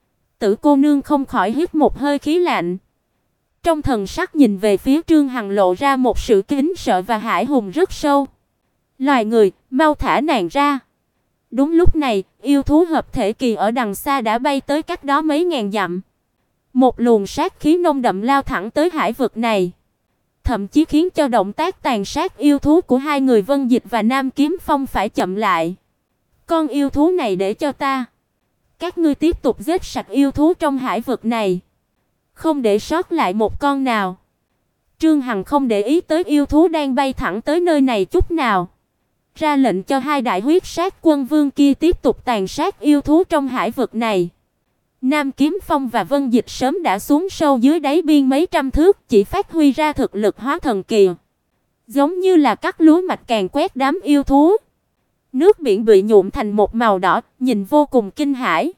Tử cô nương không khỏi hít một hơi khí lạnh. Trong thần sắc nhìn về phía Trương Hằng lộ ra một sự kính sợ và hải hùng rất sâu. Loài người, mau thả nàng ra. Đúng lúc này, yêu thú hợp thể kỳ ở đằng xa đã bay tới cách đó mấy ngàn dặm. Một luồng sát khí nồng đậm lao thẳng tới hải vực này, thậm chí khiến cho động tác tàn sát yêu thú của hai người Vân Dịch và Nam Kiếm Phong phải chậm lại. Con yêu thú này để cho ta. Các ngươi tiếp tục giết sạch yêu thú trong hải vực này, không để sót lại một con nào. Trương Hằng không để ý tới yêu thú đang bay thẳng tới nơi này chút nào, ra lệnh cho hai đại huyết sát quân vương kia tiếp tục tàn sát yêu thú trong hải vực này. Nam Kiếm Phong và Vân Dịch sớm đã xuống sâu dưới đáy biên mấy trăm thước, chỉ phát huy ra thực lực hóa thần kỳ, giống như là cắt lúa mạch càn quét đám yêu thú. Nước biển bị nhuộm thành một màu đỏ, nhìn vô cùng kinh hãi.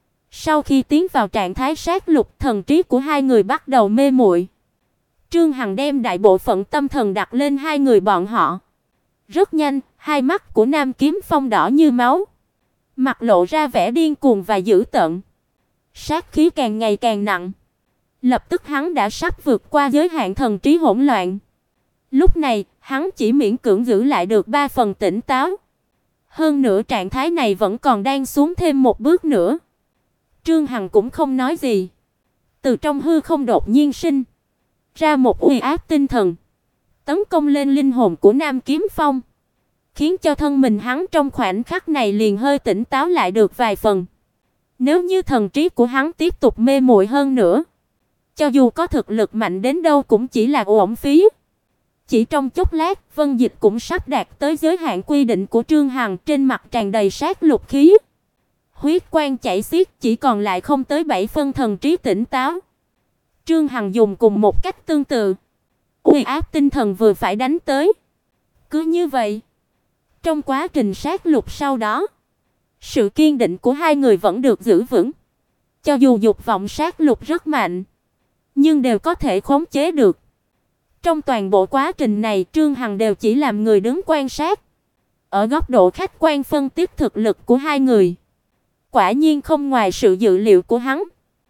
Sau khi tiến vào trạng thái sát lục, thần trí của hai người bắt đầu mê muội. Trương Hằng đem đại bộ phận tâm thần đặt lên hai người bọn họ. Rất nhanh, hai mắt của Nam Kiếm Phong đỏ như máu, mặt lộ ra vẻ điên cuồng và dữ tợn. Sát khí càng ngày càng nặng. Lập tức hắn đã sắp vượt qua giới hạn thần trí hỗn loạn. Lúc này, hắn chỉ miễn cưỡng giữ lại được 3 phần tỉnh táo. Hơn nữa trạng thái này vẫn còn đang xuống thêm một bước nữa. Trương Hằng cũng không nói gì. Từ trong hư không đột nhiên sinh ra một uy áp tinh thần, tấn công lên linh hồn của Nam Kiếm Phong, khiến cho thân mình hắn trong khoảnh khắc này liền hơi tỉnh táo lại được vài phần. Nếu như thần trí của hắn tiếp tục mê muội hơn nữa, cho dù có thực lực mạnh đến đâu cũng chỉ là uổng phí. Chỉ trong chốc lát, Vân Dịch cũng sắp đạt tới giới hạn quy định của Trương Hằng, trên mặt tràn đầy sát lục khí. Huyết quang chảy xiết, chỉ còn lại không tới 7 phân thần trí tỉnh táo. Trương Hằng dùng cùng một cách tương tự, uy áp tinh thần vừa phải đánh tới. Cứ như vậy, trong quá trình sát lục sau đó, sự kiên định của hai người vẫn được giữ vững. Cho dù dục vọng sát lục rất mạnh, nhưng đều có thể khống chế được. Trong toàn bộ quá trình này, Trương Hằng đều chỉ làm người đứng quan sát, ở góc độ khách quan phân tích thực lực của hai người. Quả nhiên không ngoài sự dự liệu của hắn.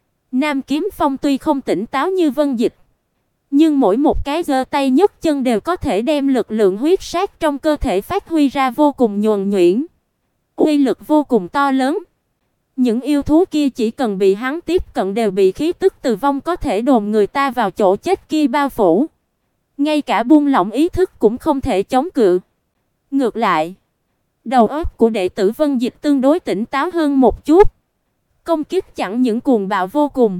Nam Kiếm Phong tuy không tỉnh táo như Vân Dịch, nhưng mỗi một cái giơ tay nhấc chân đều có thể đem lực lượng huyết sát trong cơ thể phát huy ra vô cùng nhuần nhuyễn, uy lực vô cùng to lớn. Những yêu thú kia chỉ cần bị hắn tiếp cận đều bị khí tức tử vong có thể đồn người ta vào chỗ chết kia bao phủ. Ngay cả buông lỏng ý thức cũng không thể chống cự. Ngược lại, đầu óc của đệ tử Vân Dịch tương đối tỉnh táo hơn một chút. Công kích chẳng những cuồng bạo vô cùng,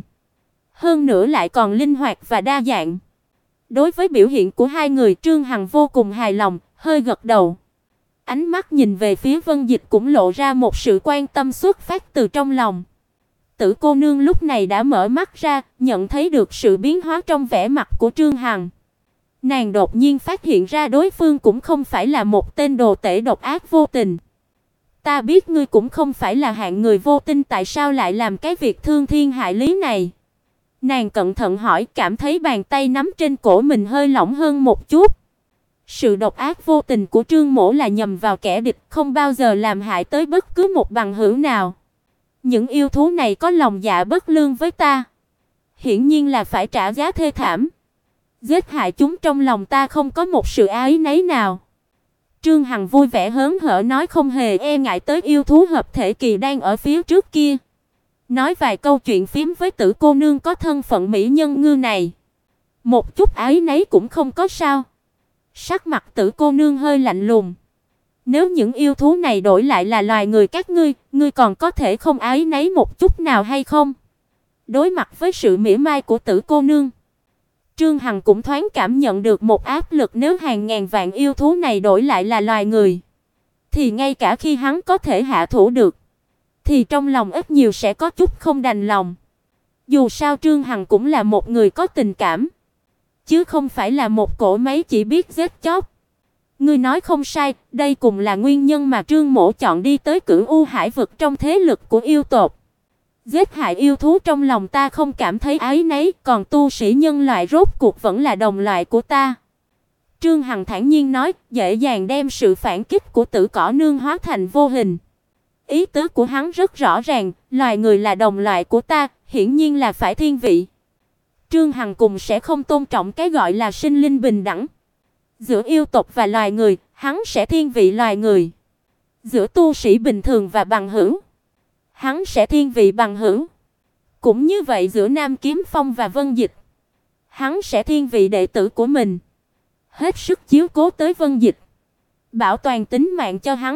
hơn nữa lại còn linh hoạt và đa dạng. Đối với biểu hiện của hai người, Trương Hằng vô cùng hài lòng, hơi gật đầu. Ánh mắt nhìn về phía Vân Dịch cũng lộ ra một sự quan tâm xuất phát từ trong lòng. Tử cô nương lúc này đã mở mắt ra, nhận thấy được sự biến hóa trong vẻ mặt của Trương Hằng. Nàng đột nhiên phát hiện ra đối phương cũng không phải là một tên đồ tể độc ác vô tình. Ta biết ngươi cũng không phải là hạng người vô tình, tại sao lại làm cái việc thương thiên hại lý này? Nàng cẩn thận hỏi, cảm thấy bàn tay nắm trên cổ mình hơi lỏng hơn một chút. Sự độc ác vô tình của Trương Mỗ là nhằm vào kẻ địch, không bao giờ làm hại tới bất cứ một bằng hữu nào. Những yêu thú này có lòng dạ bất lương với ta, hiển nhiên là phải trả giá thê thảm. Giết hại chúng trong lòng ta không có một sự áy náy nào. Trương Hằng vui vẻ hớn hở nói, không hề e ngại tới yêu thú hợp thể kỳ đang ở phía trước kia. Nói vài câu chuyện phím với Tử cô nương có thân phận mỹ nhân ngư này, một chút áy náy cũng không có sao. Sắc mặt Tử cô nương hơi lạnh lùng, Nếu những yêu thú này đổi lại là loài người các ngươi còn có thể không áy náy một chút nào hay không? Đối mặt với sự mỉa mai của Tử cô nương, Trương Hằng cũng thoáng cảm nhận được một áp lực. Nếu hàng ngàn vạn yêu thú này đổi lại là loài người, thì ngay cả khi hắn có thể hạ thủ được, thì trong lòng ít nhiều sẽ có chút không đành lòng. Dù sao Trương Hằng cũng là một người có tình cảm, chứ không phải là một cỗ máy chỉ biết giết chóc. Ngươi nói không sai, đây cũng là nguyên nhân mà Trương Mỗ chọn đi tới Cửu U Hải vực trong thế lực của yêu tộc. Giết hại yêu thú trong lòng ta không cảm thấy áy náy, còn tu sĩ nhân loại rốt cuộc vẫn là đồng loại của ta. Trương Hằng thản nhiên nói, dễ dàng đem sự phản kích của Tử Cỏ Nương hóa thành vô hình. Ý tứ của hắn rất rõ ràng, loài người là đồng loại của ta, hiển nhiên là phải thiên vị. Trương Hằng cùng sẽ không tôn trọng cái gọi là sinh linh bình đẳng. Giữa yêu tộc và loài người, hắn sẽ thiên vị loài người. Giữa tu sĩ bình thường và bằng hữu, hắn sẽ thiên vị bằng hữu. Cũng như vậy giữa Nam Kiếm Phong và Vân Dịch, hắn sẽ thiên vị đệ tử của mình. Hết sức chiếu cố tới Vân Dịch, bảo toàn tính mạng cho hắn.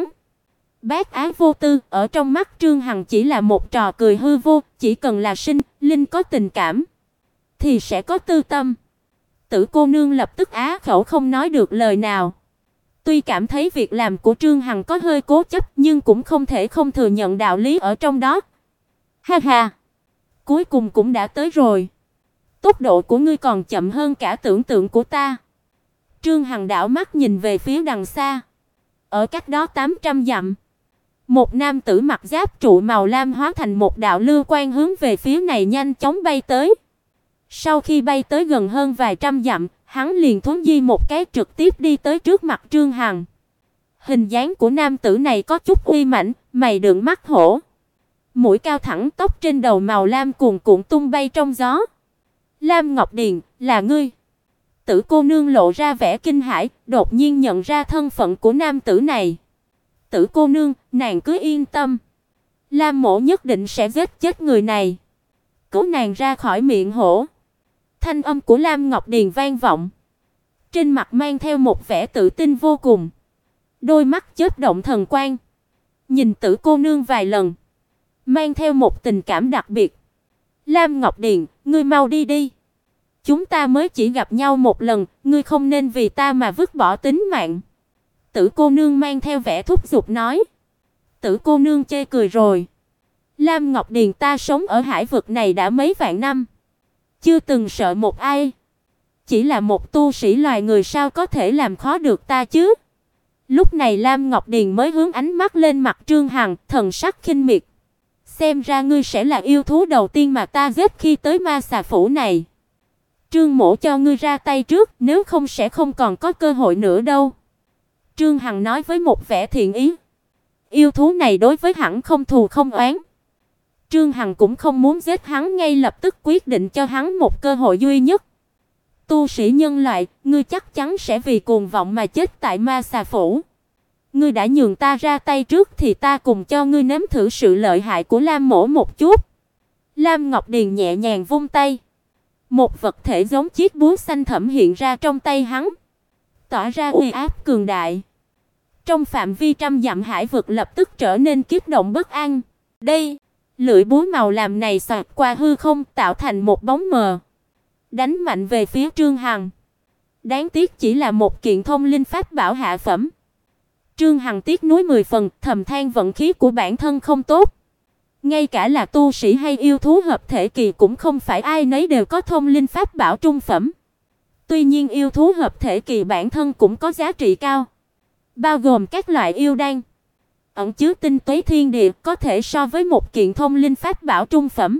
Bác ái vô tư, ở trong mắt Trương Hằng chỉ là một trò cười hư vô, chỉ cần là sinh linh có tình cảm thì sẽ có tư tâm. Tử cô nương lập tức á khẩu không nói được lời nào. Tuy cảm thấy việc làm của Trương Hằng có hơi cố chấp, nhưng cũng không thể không thừa nhận đạo lý ở trong đó. Ha ha, cuối cùng cũng đã tới rồi. Tốc độ của ngươi còn chậm hơn cả tưởng tượng của ta. Trương Hằng đảo mắt nhìn về phía đằng xa. Ở cách đó 800 dặm, một nam tử mặc giáp trụ màu lam hóa thành một đạo lưu quang hướng về phía này nhanh chóng bay tới. Sau khi bay tới gần hơn vài trăm dặm, hắn liền thuấn di một cái trực tiếp đi tới trước mặt Trương Hằng. Hình dáng của nam tử này có chút uy mãnh, mày đượm mắt hổ, mũi cao thẳng, tóc trên đầu màu lam cuồn cuộn tung bay trong gió. Lam Ngọc Điền, là ngươi? Tử cô nương lộ ra vẻ kinh hãi, đột nhiên nhận ra thân phận của nam tử này. Tử cô nương, nàng cứ yên tâm, Lam mỗ nhất định sẽ giết chết người này, cứu nàng ra khỏi miệng hổ. Thanh âm của Lam Ngọc Điền vang vọng, trên mặt mang theo một vẻ tự tin vô cùng, đôi mắt chớp động thần quang, nhìn Tử cô nương vài lần, mang theo một tình cảm đặc biệt. Lam Ngọc Điền, ngươi mau đi đi. Chúng ta mới chỉ gặp nhau một lần, ngươi không nên vì ta mà vứt bỏ tính mạng. Tử cô nương mang theo vẻ thúc giục nói. Tử cô nương chê cười rồi. Lam Ngọc Điền, ta sống ở hải vực này đã mấy vạn năm, chưa từng sợ một ai. Chỉ là một tu sĩ loài người sao có thể làm khó được ta chứ? Lúc này Lam Ngọc Điền mới hướng ánh mắt lên mặt Trương Hằng, thần sắc khinh miệt. Xem ra ngươi sẽ là yêu thú đầu tiên mà ta giết khi tới Ma Xà phủ này. Trương mỗ cho ngươi ra tay trước, nếu không sẽ không còn có cơ hội nữa đâu. Trương Hằng nói với một vẻ thiện ý. Yêu thú này đối với hắn không thù không oán. Trương Hằng cũng không muốn giết hắn ngay lập tức, quyết định cho hắn một cơ hội duy nhất. Tu sĩ nhân loại, ngươi chắc chắn sẽ vì cuồng vọng mà chết tại Ma Xà phủ. Ngươi đã nhường ta ra tay trước thì ta cùng cho ngươi nếm thử sự lợi hại của Lam mỗ một chút. Lam Ngọc Điền nhẹ nhàng vung tay. Một vật thể giống chiếc búa xanh thẫm hiện ra trong tay hắn, tỏa ra uy áp cường đại. Trong phạm vi trăm dặm hải vực lập tức trở nên kích động bất an. Đây, lưỡi búa màu lam này xoẹt qua hư không tạo thành một bóng mờ, đánh mạnh về phía Trương Hằng. Đáng tiếc chỉ là một kiện thông linh pháp bảo hạ phẩm. Trương Hằng tiếc nuối 10 phần, thầm than vận khí của bản thân không tốt. Ngay cả là tu sĩ hay yêu thú hợp thể kỳ cũng không phải ai nấy đều có thông linh pháp bảo trung phẩm. Tuy nhiên yêu thú hợp thể kỳ bản thân cũng có giá trị cao, bao gồm các loại yêu đan ẩn chứa tinh túy thiên địa, có thể so với một kiện thông linh pháp bảo trung phẩm.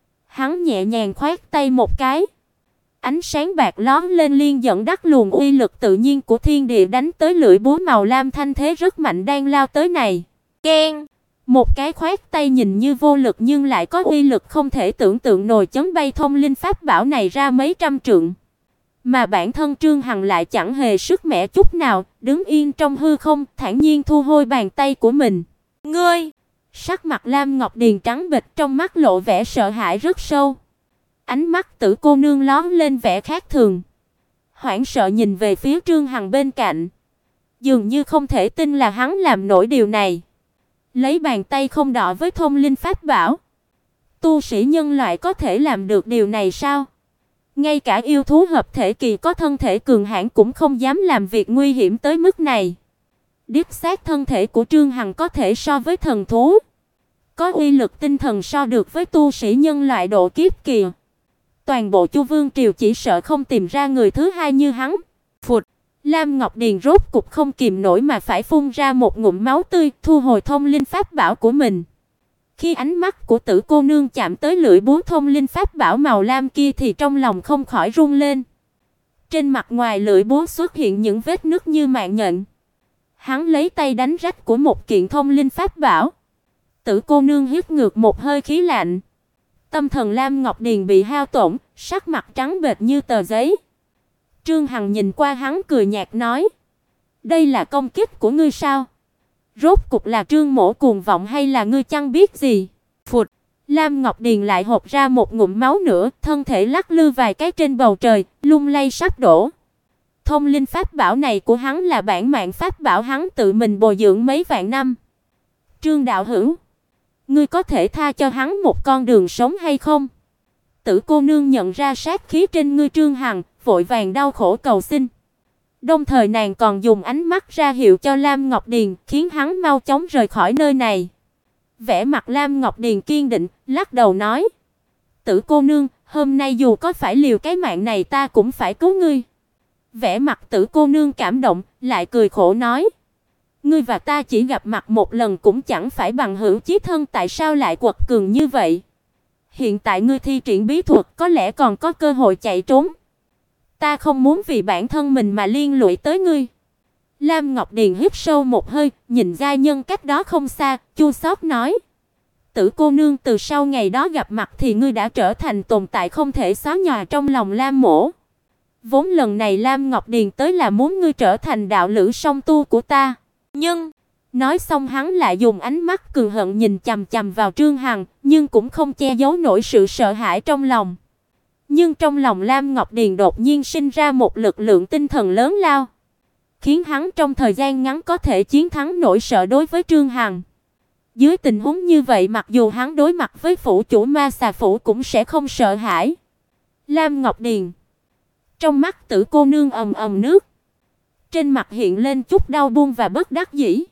Hắn nhẹ nhàng khoát tay một cái, ánh sáng bạc lóe lên liền dẫn dắt luồng uy lực tự nhiên của thiên địa đánh tới lưỡi búa màu lam thanh thế rất mạnh đang lao tới này. Keng! Một cái khoét tay nhìn như vô lực nhưng lại có uy lực không thể tưởng tượng nổi, chấn bay thông linh pháp bảo này ra mấy trăm trượng. Mà bản thân Trương Hằng lại chẳng hề sức mẻ chút nào, đứng yên trong hư không, thản nhiên thu hồi bàn tay của mình. Ngươi! Sắc mặt Lam Ngọc Điền trắng bệch, trong mắt lộ vẻ sợ hãi rất sâu. Ánh mắt Tử cô nương lóe lên vẻ khác thường, hoảng sợ nhìn về phía Trương Hằng bên cạnh. Dường như không thể tin là hắn làm nổi điều này. Lấy bàn tay không đọ với thông linh pháp bảo. Tu sĩ nhân loại có thể làm được điều này sao? Ngay cả yêu thú hợp thể kỳ có thân thể cường hãn cũng không dám làm việc nguy hiểm tới mức này. Đích xác thân thể của Trương Hằng có thể so với thần thú, có uy lực tinh thần so được với tu sĩ nhân loại độ kiếp kỳ. Toàn bộ Chu Vương triều chỉ sợ không tìm ra người thứ hai như hắn. Phụt, Lam Ngọc Điền rốt cục không kìm nổi mà phải phun ra một ngụm máu tươi, thu hồi thông linh pháp bảo của mình. Khi ánh mắt của Tử cô nương chạm tới lưỡi búa thông linh pháp bảo màu lam kia thì trong lòng không khỏi run lên. Trên mặt ngoài lưỡi búa xuất hiện những vết nứt như mạng nhện. Hắn lấy tay đánh rách của một kiện thông linh pháp bảo. Tử cô nương hít ngược một hơi khí lạnh. Tâm thần Lam Ngọc Điền bị hao tổn, sắc mặt trắng bệch như tờ giấy. Trương Hằng nhìn qua hắn cười nhạt nói: "Đây là công kích của ngươi sao? Rốt cục là Trương mỗ cuồng vọng hay là ngươi chẳng biết gì?" Phụt, Lam Ngọc Điền lại hộc ra một ngụm máu nữa, thân thể lắc lư vài cái trên bầu trời, lung lay sắp đổ. Thông linh pháp bảo này của hắn là bản mạng pháp bảo hắn tự mình bồi dưỡng mấy vạn năm. Trương đạo hữu, ngươi có thể tha cho hắn một con đường sống hay không? Tử cô nương nhận ra sát khí trên ngươi Trương Hằng, vội vàng đau khổ cầu xin. Đồng thời nàng còn dùng ánh mắt ra hiệu cho Lam Ngọc Điền, khiến hắn mau chóng rời khỏi nơi này. Vẻ mặt Lam Ngọc Điền kiên định, lắc đầu nói: "Tử cô nương, hôm nay dù có phải liều cái mạng này ta cũng phải cứu ngươi." Vẻ mặt Tử cô nương cảm động, lại cười khổ nói: "Ngươi và ta chỉ gặp mặt một lần cũng chẳng phải bằng hữu chí thân, tại sao lại quật cường như vậy? Hiện tại ngươi thi triển bí thuật có lẽ còn có cơ hội chạy trốn. Ta không muốn vì bản thân mình mà liên lụy tới ngươi." Lam Ngọc Điền hít sâu một hơi, nhìn giai nhân cách đó không xa, chua xót nói: "Tử cô nương, từ sau ngày đó gặp mặt thì ngươi đã trở thành tồn tại không thể xóa nhòa trong lòng Lam mỗ. Vốn lần này Lam Ngọc Điền tới là muốn ngươi trở thành đạo lữ song tu của ta." Nhưng nói xong hắn lại dùng ánh mắt cừu hận nhìn chằm chằm vào Trương Hằng, nhưng cũng không che giấu nổi sự sợ hãi trong lòng. Nhưng trong lòng Lam Ngọc Điền đột nhiên sinh ra một lực lượng tinh thần lớn lao, khiến hắn trong thời gian ngắn có thể chiến thắng nỗi sợ đối với Trương Hằng. Dưới tình huống như vậy, mặc dù hắn đối mặt với phủ chủ Ma Xà phủ cũng sẽ không sợ hãi. Lam Ngọc Điền, trong mắt Tử cô nương ầm ầm nước, trên mặt hiện lên chút đau buồn và bất đắc dĩ.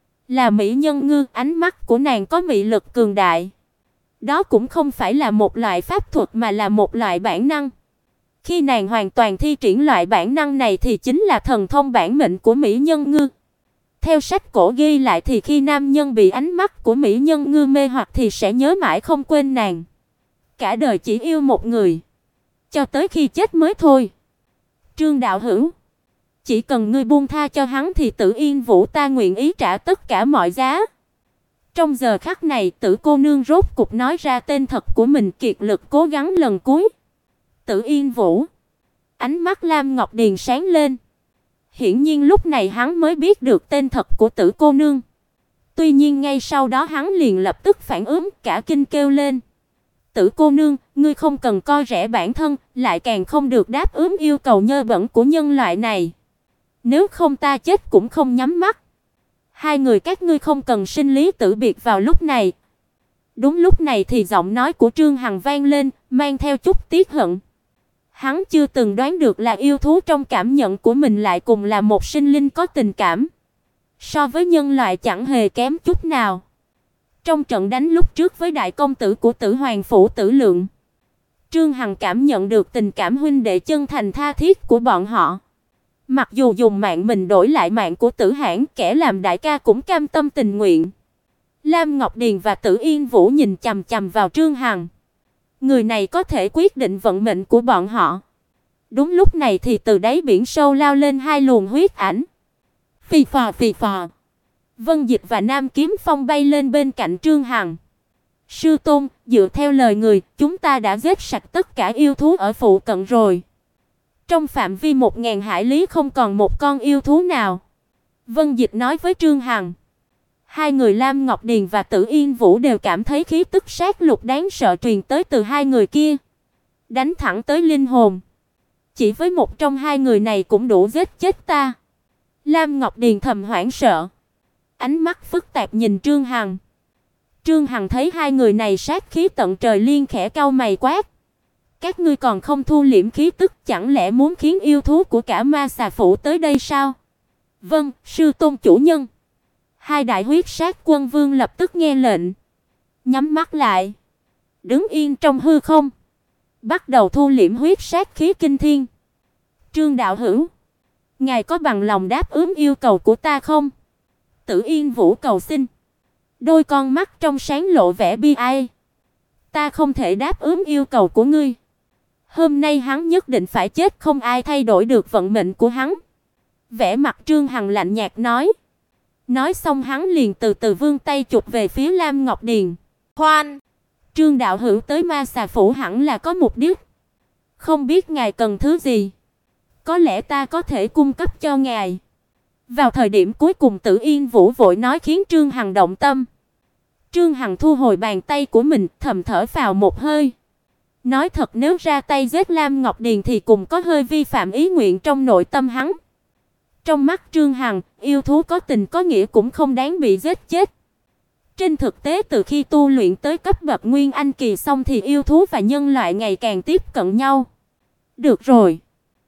Là mỹ nhân ngư, ánh mắt của nàng có mị lực cường đại. Đó cũng không phải là một loại pháp thuật mà là một loại bản năng. Khi nàng hoàn toàn thi triển loại bản năng này thì chính là thần thông bản mệnh của mỹ nhân ngư. Theo sách cổ ghi lại thì khi nam nhân bị ánh mắt của mỹ nhân ngư mê hoặc thì sẽ nhớ mãi không quên nàng. Cả đời chỉ yêu một người, cho tới khi chết mới thôi. Trương đạo hữu, chỉ cần ngươi buông tha cho hắn thì Tử Yên Vũ ta nguyện ý trả tất cả mọi giá." Trong giờ khắc này, Tử cô nương rốt cục nói ra tên thật của mình, kiệt lực cố gắng lần cuối. Tử Yên Vũ. Ánh mắt Lam Ngọc Điền sáng lên. Hiển nhiên lúc này hắn mới biết được tên thật của Tử cô nương. Tuy nhiên ngay sau đó hắn liền lập tức phản ứng, cả kinh kêu lên: "Tử cô nương, ngươi không cần coi rẻ bản thân, lại càng không được đáp ứng yêu cầu nhơ bẩn của nhân loại này. Nếu không ta chết cũng không nhắm mắt. Hai người các ngươi không cần sinh lý tử biệt vào lúc này." Đúng lúc này thì giọng nói của Trương Hằng vang lên, mang theo chút tiếc hận. Hắn chưa từng đoán được là yêu thú trong cảm nhận của mình lại cùng là một sinh linh có tình cảm. So với nhân loại chẳng hề kém chút nào. Trong trận đánh lúc trước với đại công tử của Tử Hoàng phủ Tử Lượng, Trương Hằng cảm nhận được tình cảm huynh đệ chân thành tha thiết của bọn họ. Mặc dù dùng mạng mình đổi lại mạng của Tử Hãn, kẻ làm đại ca cũng cam tâm tình nguyện. Lam Ngọc Điền và Tử Yên Vũ nhìn chằm chằm vào Trương Hằng. Người này có thể quyết định vận mệnh của bọn họ. Đúng lúc này thì từ đáy biển sâu lao lên hai luồng huyết ảnh. Phì phò phì phò. Vân Dịch và Nam Kiếm Phong bay lên bên cạnh Trương Hằng. "Sư tôn, dựa theo lời người, chúng ta đã giết sạch tất cả yêu thú ở phụ cận rồi. Trong phạm vi 1000 hải lý không còn một con yêu thú nào." Vân Dịch nói với Trương Hằng. Hai người Lam Ngọc Điền và Tử Yên Vũ đều cảm thấy khí tức sát lục đáng sợ truyền tới từ hai người kia, đánh thẳng tới linh hồn. Chỉ với một trong hai người này cũng đủ giết chết ta. Lam Ngọc Điền thầm hoảng sợ, ánh mắt phức tạp nhìn Trương Hằng. Trương Hằng thấy hai người này sát khí tận trời liên khẽ cau mày quát: "Các ngươi còn không thu liễm khí tức, chẳng lẽ muốn khiến yêu thú của cả Ma Xà phủ tới đây sao?" "Vâng, sư tôn chủ nhân." Hai đại huyết sát quân vương lập tức nghe lệnh, nhắm mắt lại, đứng yên trong hư không, bắt đầu thu liễm huyết sát khí kinh thiên. "Trương đạo hữu, ngài có bằng lòng đáp ứng yêu cầu của ta không?" Tử Yên Vũ cầu xin. Đôi con mắt trong sáng lộ vẻ bi ai. "Ta không thể đáp ứng yêu cầu của ngươi. Hôm nay hắn nhất định phải chết, không ai thay đổi được vận mệnh của hắn." Vẻ mặt Trương Hằng lạnh nhạt nói. Nói xong hắn liền từ từ vươn tay chụp về phía Lam Ngọc Điền. "Khoan, Trương đạo hữu tới Ma Xà phủ hẳn là có mục đích. Không biết ngài cần thứ gì? Có lẽ ta có thể cung cấp cho ngài." Vào thời điểm cuối cùng Tử Yên Vũ vội nói khiến Trương Hằng động tâm. Trương Hằng thu hồi bàn tay của mình, thầm thở phào một hơi. Nói thật, nếu ra tay giết Lam Ngọc Điền thì cũng có hơi vi phạm ý nguyện trong nội tâm hắn. Trong mắt Trương Hằng, yêu thú có tình có nghĩa cũng không đáng bị giết chết. Trên thực tế, từ khi tu luyện tới cấp bậc Nguyên Anh kỳ xong thì yêu thú và nhân loại ngày càng tiếp cận nhau. "Được rồi,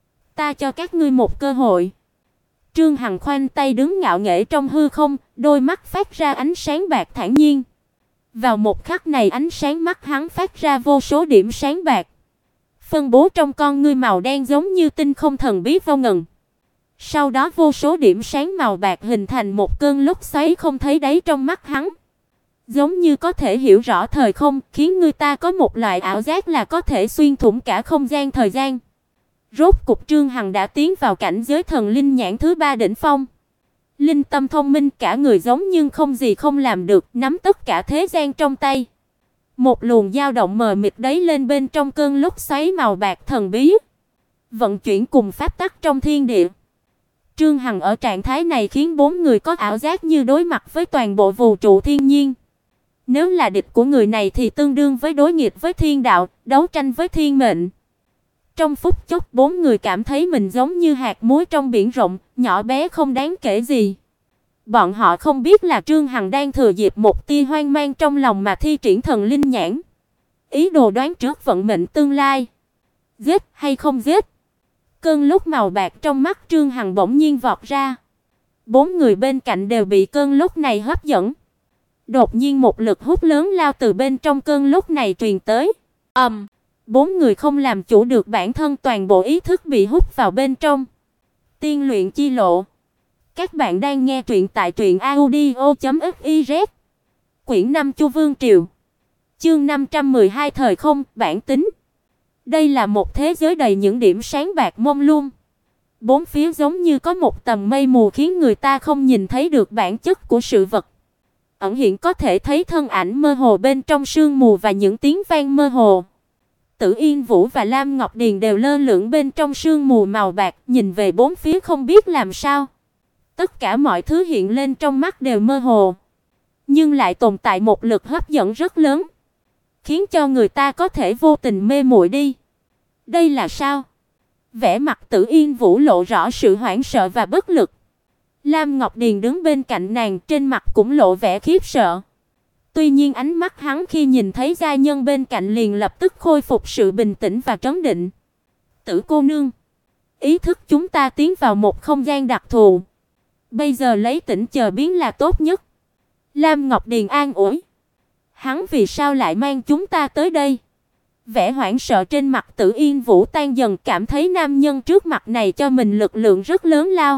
ta cho các ngươi một cơ hội." Trương Hằng khoanh tay đứng ngạo nghễ trong hư không, đôi mắt phát ra ánh sáng bạc thản nhiên. Vào một khắc này, ánh sáng mắt hắn phát ra vô số điểm sáng bạc, phân bố trong con ngươi màu đen giống như tinh không thần bí vô ngần. Sau đó vô số điểm sáng màu bạc hình thành một cơn lốc xoáy không thấy đáy trong mắt hắn, giống như có thể hiểu rõ thời không, khiến người ta có một loại ảo giác là có thể xuyên thủng cả không gian thời gian. Rốt cục Trương Hằng đã tiến vào cảnh giới thần linh nhãn thứ 3 đỉnh phong. Linh tâm thông minh, cả người giống nhưng không gì không làm được, nắm tất cả thế gian trong tay. Một luồng dao động mờ mịt đấy lên bên trong cơn lốc xoáy màu bạc thần bí, vận chuyển cùng pháp tắc trong thiên địa. Trương Hằng ở trạng thái này khiến bốn người có ảo giác như đối mặt với toàn bộ vũ trụ thiên nhiên. Nếu là địch của người này thì tương đương với đối nghịch với thiên đạo, đấu tranh với thiên mệnh. Trong phút chốc, bốn người cảm thấy mình giống như hạt muối trong biển rộng, nhỏ bé không đáng kể gì. Bọn họ không biết là Trương Hằng đang thừa dịp một tia hoang mang trong lòng mà thi triển thần linh nhãn, ý đồ đoán trước vận mệnh tương lai. Giết hay không giết? Cơn lốc màu bạc trong mắt Trương Hằng bỗng nhiên vọt ra. Bốn người bên cạnh đều bị cơn lốc này hấp dẫn. Đột nhiên một lực hút lớn lao từ bên trong cơn lốc này truyền tới. Bốn người không làm chủ được bản thân, toàn bộ ý thức bị hút vào bên trong. Tiên luyện chi lộ. Các bạn đang nghe truyện tại truyệnaudio.fiz. Quyển 5 Chu Vương Triều. Chương 512 thời không, bản tính. Đây là một thế giới đầy những điểm sáng bạc mông lung. Bốn phía giống như có một tầng mây mù khiến người ta không nhìn thấy được bản chất của sự vật. Ẩn hiện có thể thấy thân ảnh mơ hồ bên trong sương mù và những tiếng vang mơ hồ. Tử Yên Vũ và Lam Ngọc Điền đều lơ lửng bên trong sương mù màu bạc, nhìn về bốn phía không biết làm sao. Tất cả mọi thứ hiện lên trong mắt đều mơ hồ, nhưng lại tồn tại một lực hấp dẫn rất lớn, khiến cho người ta có thể vô tình mê muội đi. Đây là sao? Vẻ mặt Tử Yên Vũ lộ rõ sự hoảng sợ và bất lực. Lam Ngọc Điền đứng bên cạnh nàng, trên mặt cũng lộ vẻ khiếp sợ. Tuy nhiên ánh mắt hắn khi nhìn thấy gia nhân bên cạnh liền lập tức khôi phục sự bình tĩnh và trấn định. "Tử cô nương, ý thức chúng ta tiến vào một không gian đặc thù. Bây giờ lấy tĩnh chờ biến là tốt nhất." Lam Ngọc Điền an ủi. "Hắn vì sao lại mang chúng ta tới đây?" Vẻ hoảng sợ trên mặt Tử Yên Vũ tan dần, cảm thấy nam nhân trước mặt này cho mình lực lượng rất lớn lao.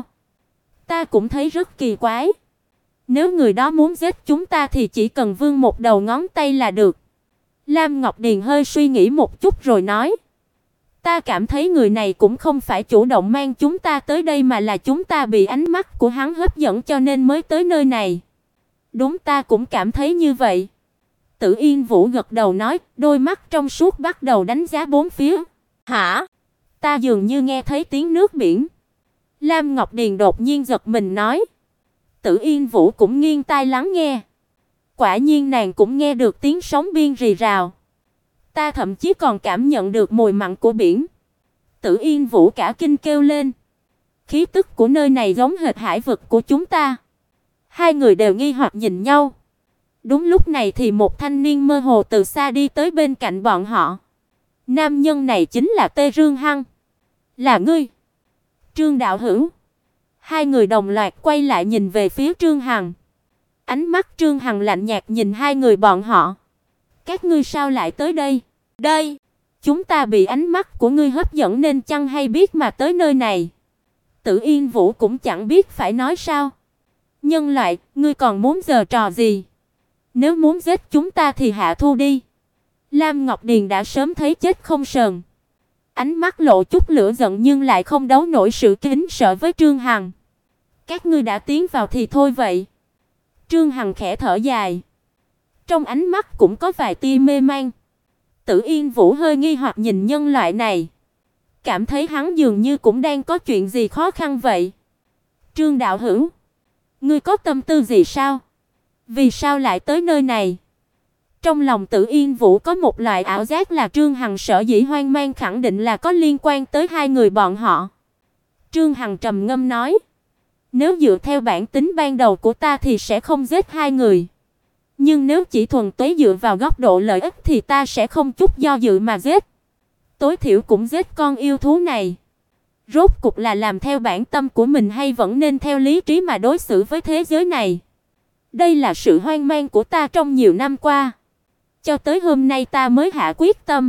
"Ta cũng thấy rất kỳ quái. Nếu người đó muốn giết chúng ta thì chỉ cần vươn một đầu ngón tay là được." Lam Ngọc Điền hơi suy nghĩ một chút rồi nói. "Ta cảm thấy người này cũng không phải chủ động mang chúng ta tới đây mà là chúng ta bị ánh mắt của hắn hấp dẫn cho nên mới tới nơi này." "Đúng, ta cũng cảm thấy như vậy." Tử Yên Vũ gật đầu nói, đôi mắt trong suốt bắt đầu đánh giá bốn phía. "Hả? Ta dường như nghe thấy tiếng nước biển." Lam Ngọc Điền đột nhiên giật mình nói. Tử Yên Vũ cũng nghiêng tai lắng nghe. Quả nhiên nàng cũng nghe được tiếng sóng biên rì rào. "Ta thậm chí còn cảm nhận được mùi mặn của biển." Tử Yên Vũ cả kinh kêu lên. Khí tức của nơi này giống hệt hải vực của chúng ta. Hai người đều nghi hoặc nhìn nhau. Đúng lúc này thì một thanh niên mơ hồ từ xa đi tới bên cạnh bọn họ. Nam nhân này chính là Tê Dương Hăng. Là ngươi? Trương đạo hữu. Hai người đồng loạt quay lại nhìn về phía Trương Hằng. Ánh mắt Trương Hằng lạnh nhạt nhìn hai người bọn họ. Các ngươi sao lại tới đây? Đây, chúng ta bị ánh mắt của ngươi hấp dẫn nên chăng hay biết mà tới nơi này. Tử Yên Vũ cũng chẳng biết phải nói sao. Nhân loại, ngươi còn muốn giở trò gì? Nếu muốn giết chúng ta thì hạ thu đi. Lam Ngọc Điền đã sớm thấy chết không sờn. Ánh mắt lộ chút lửa giận nhưng lại không đấu nổi sự kính sợ với Trương Hằng. Các ngươi đã tiến vào thì thôi vậy. Trương Hằng khẽ thở dài. Trong ánh mắt cũng có vài tia mê man. Tử Yên Vũ hơi nghi hoặc nhìn nhân loại này. Cảm thấy hắn dường như cũng đang có chuyện gì khó khăn vậy. Trương đạo hữu, ngươi có tâm tư gì sao? Vì sao lại tới nơi này? Trong lòng Tử Yên Vũ có một loại ảo giác là Trương Hằng sở dĩ hoang mang khẳng định là có liên quan tới hai người bọn họ. Trương Hằng trầm ngâm nói, nếu dựa theo bản tính ban đầu của ta thì sẽ không giết hai người. Nhưng nếu chỉ thuần túy dựa vào góc độ lợi ích thì ta sẽ không chút do dự mà giết. Tối thiểu cũng giết con yêu thú này. Rốt cục là làm theo bản tâm của mình hay vẫn nên theo lý trí mà đối xử với thế giới này? Đây là sự hoang mang của ta trong nhiều năm qua. Cho tới hôm nay ta mới hạ quyết tâm.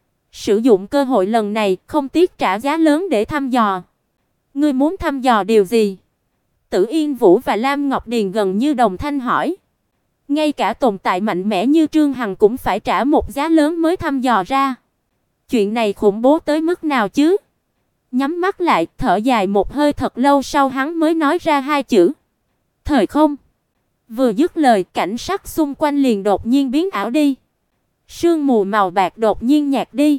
Sử dụng cơ hội lần này không tiếc trả giá lớn để thăm dò. Ngươi muốn thăm dò điều gì? Tử Yên Vũ và Lam Ngọc Điền gần như đồng thanh hỏi. Ngay cả tồn tại mạnh mẽ như Trương Hằng cũng phải trả một giá lớn mới thăm dò ra. Chuyện này khủng bố tới mức nào chứ? Nhắm mắt lại, thở dài một hơi thật lâu sau hắn mới nói ra hai chữ. Thời không. Vừa dứt lời, cảnh sắc xung quanh liền đột nhiên biến ảo đi. Sương mù màu bạc đột nhiên nhạt đi,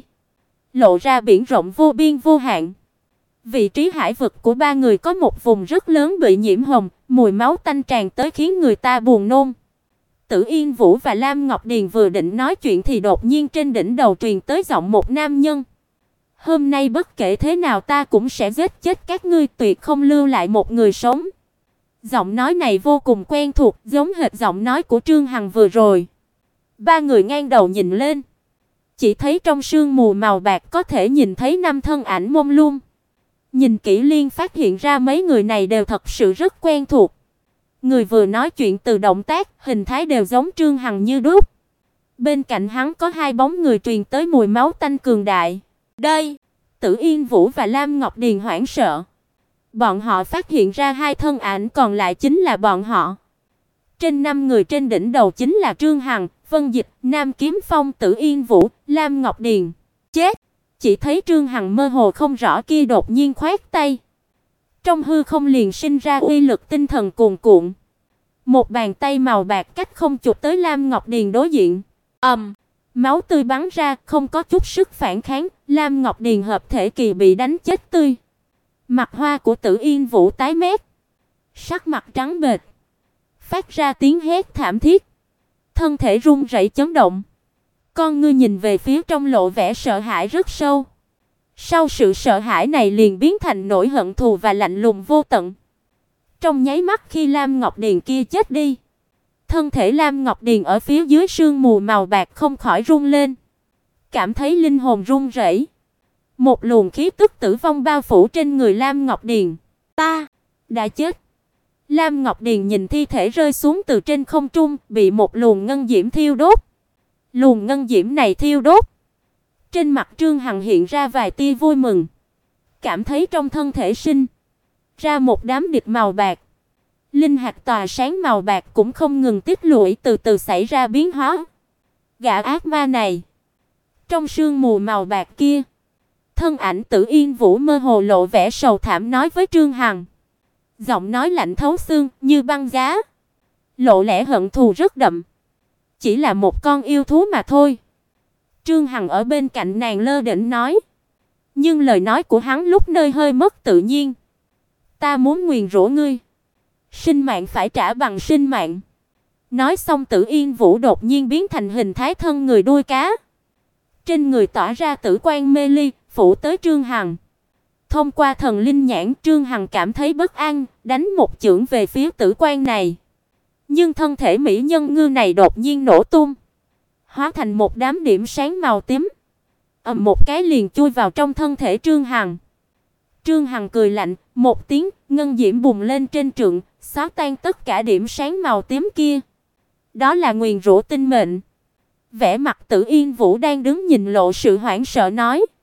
lộ ra biển rộng vô biên vô hạn. Vị trí hải vực của ba người có một vùng rất lớn bị nhiễm hồng, mùi máu tanh tràn tới khiến người ta buồn nôn. Tử Yên Vũ và Lam Ngọc Điền vừa định nói chuyện thì đột nhiên trên đỉnh đầu truyền tới giọng một nam nhân. Hôm nay bất kể thế nào ta cũng sẽ giết chết các ngươi, tuyệt không lưu lại một người sống. Giọng nói này vô cùng quen thuộc, giống hệt giọng nói của Trương Hằng vừa rồi. Ba người ngang đầu nhìn lên, chỉ thấy trong sương mù màu bạc có thể nhìn thấy năm thân ảnh mông lung. Nhìn kỹ liền phát hiện ra mấy người này đều thật sự rất quen thuộc. Người vừa nói chuyện từ động tác, hình thái đều giống Trương Hằng như đúc. Bên cạnh hắn có hai bóng người truyền tới mùi máu tanh cường đại. Đây, Tử Yên Vũ và Lam Ngọc Điền hoảng sợ. Bọn họ phát hiện ra hai thân ảnh còn lại chính là bọn họ. Trên 5 người trên đỉnh đầu chính là Trương Hằng, Vân Dịch, Nam Kiếm Phong, Tử Yên Vũ, Lam Ngọc Điền. Chết! Chỉ thấy Trương Hằng mơ hồ không rõ kia đột nhiên khoát tay. Trong hư không liền sinh ra uy lực tinh thần cuồn cuộn. Một bàn tay màu bạc cách không chụp tới Lam Ngọc Điền đối diện. Máu tươi bắn ra, không có chút sức phản kháng, Lam Ngọc Điền hợp thể kỳ bị đánh chết tươi. Mặt hoa của Tử Yên Vũ tái mét, sắc mặt trắng bệch, phát ra tiếng hét thảm thiết, thân thể run rẩy chấn động. Con ngươi nhìn về phía trong lộ vẻ sợ hãi rất sâu. Sau sự sợ hãi này liền biến thành nỗi hận thù và lạnh lùng vô tận. Trong nháy mắt khi Lam Ngọc Điền kia chết đi, thân thể Lam Ngọc Điền ở phía dưới sương mù màu bạc không khỏi run lên, cảm thấy linh hồn run rẩy. Một luồng khí tức tử vong bao phủ trên người Lam Ngọc Điền. Ta đã chết. Lam Ngọc Điền nhìn thi thể rơi xuống từ trên không trung, bị một luồng ngân diễm thiêu đốt. Luồng ngân diễm này thiêu đốt, trên mặt Trương Hằng hiện ra vài tia vui mừng, cảm thấy trong thân thể sinh ra một đám địch màu bạc. Linh hạt tỏa sáng màu bạc cũng không ngừng tích lũy, từ từ xảy ra biến hóa. Gã ác ma này, trong sương mù màu bạc kia, thân ảnh Tử Yên Vũ mơ hồ lộ vẻ sầu thảm nói với Trương Hằng. Giọng nói lạnh thấu xương như băng giá, lộ vẻ hận thù rất đậm. Chỉ là một con yêu thú mà thôi. Trương Hằng ở bên cạnh nàng lơ đễnh nói. Nhưng lời nói của hắn lúc nơi hơi mất tự nhiên. Ta muốn nguyền rủa ngươi. Sinh mạng phải trả bằng sinh mạng. Nói xong Tử Yên Vũ đột nhiên biến thành hình thái thân người đuôi cá. Trên người tỏa ra tử quang mê ly, phủ tới Trương Hằng. Thông qua thần linh nhãn, Trương Hằng cảm thấy bất an, đánh một chưởng về phía tử quan này. Nhưng thân thể mỹ nhân ngư này đột nhiên nổ tung, hóa thành một đám điểm sáng màu tím. Ầm một cái liền chui vào trong thân thể Trương Hằng. Trương Hằng cười lạnh, một tiếng, ngân diễm bùng lên trên trượng, xóa tan tất cả điểm sáng màu tím kia. Đó là nguyền rủa tinh mệnh. Vẻ mặt Tử Yên Vũ đang đứng nhìn lộ sự hoảng sợ nói: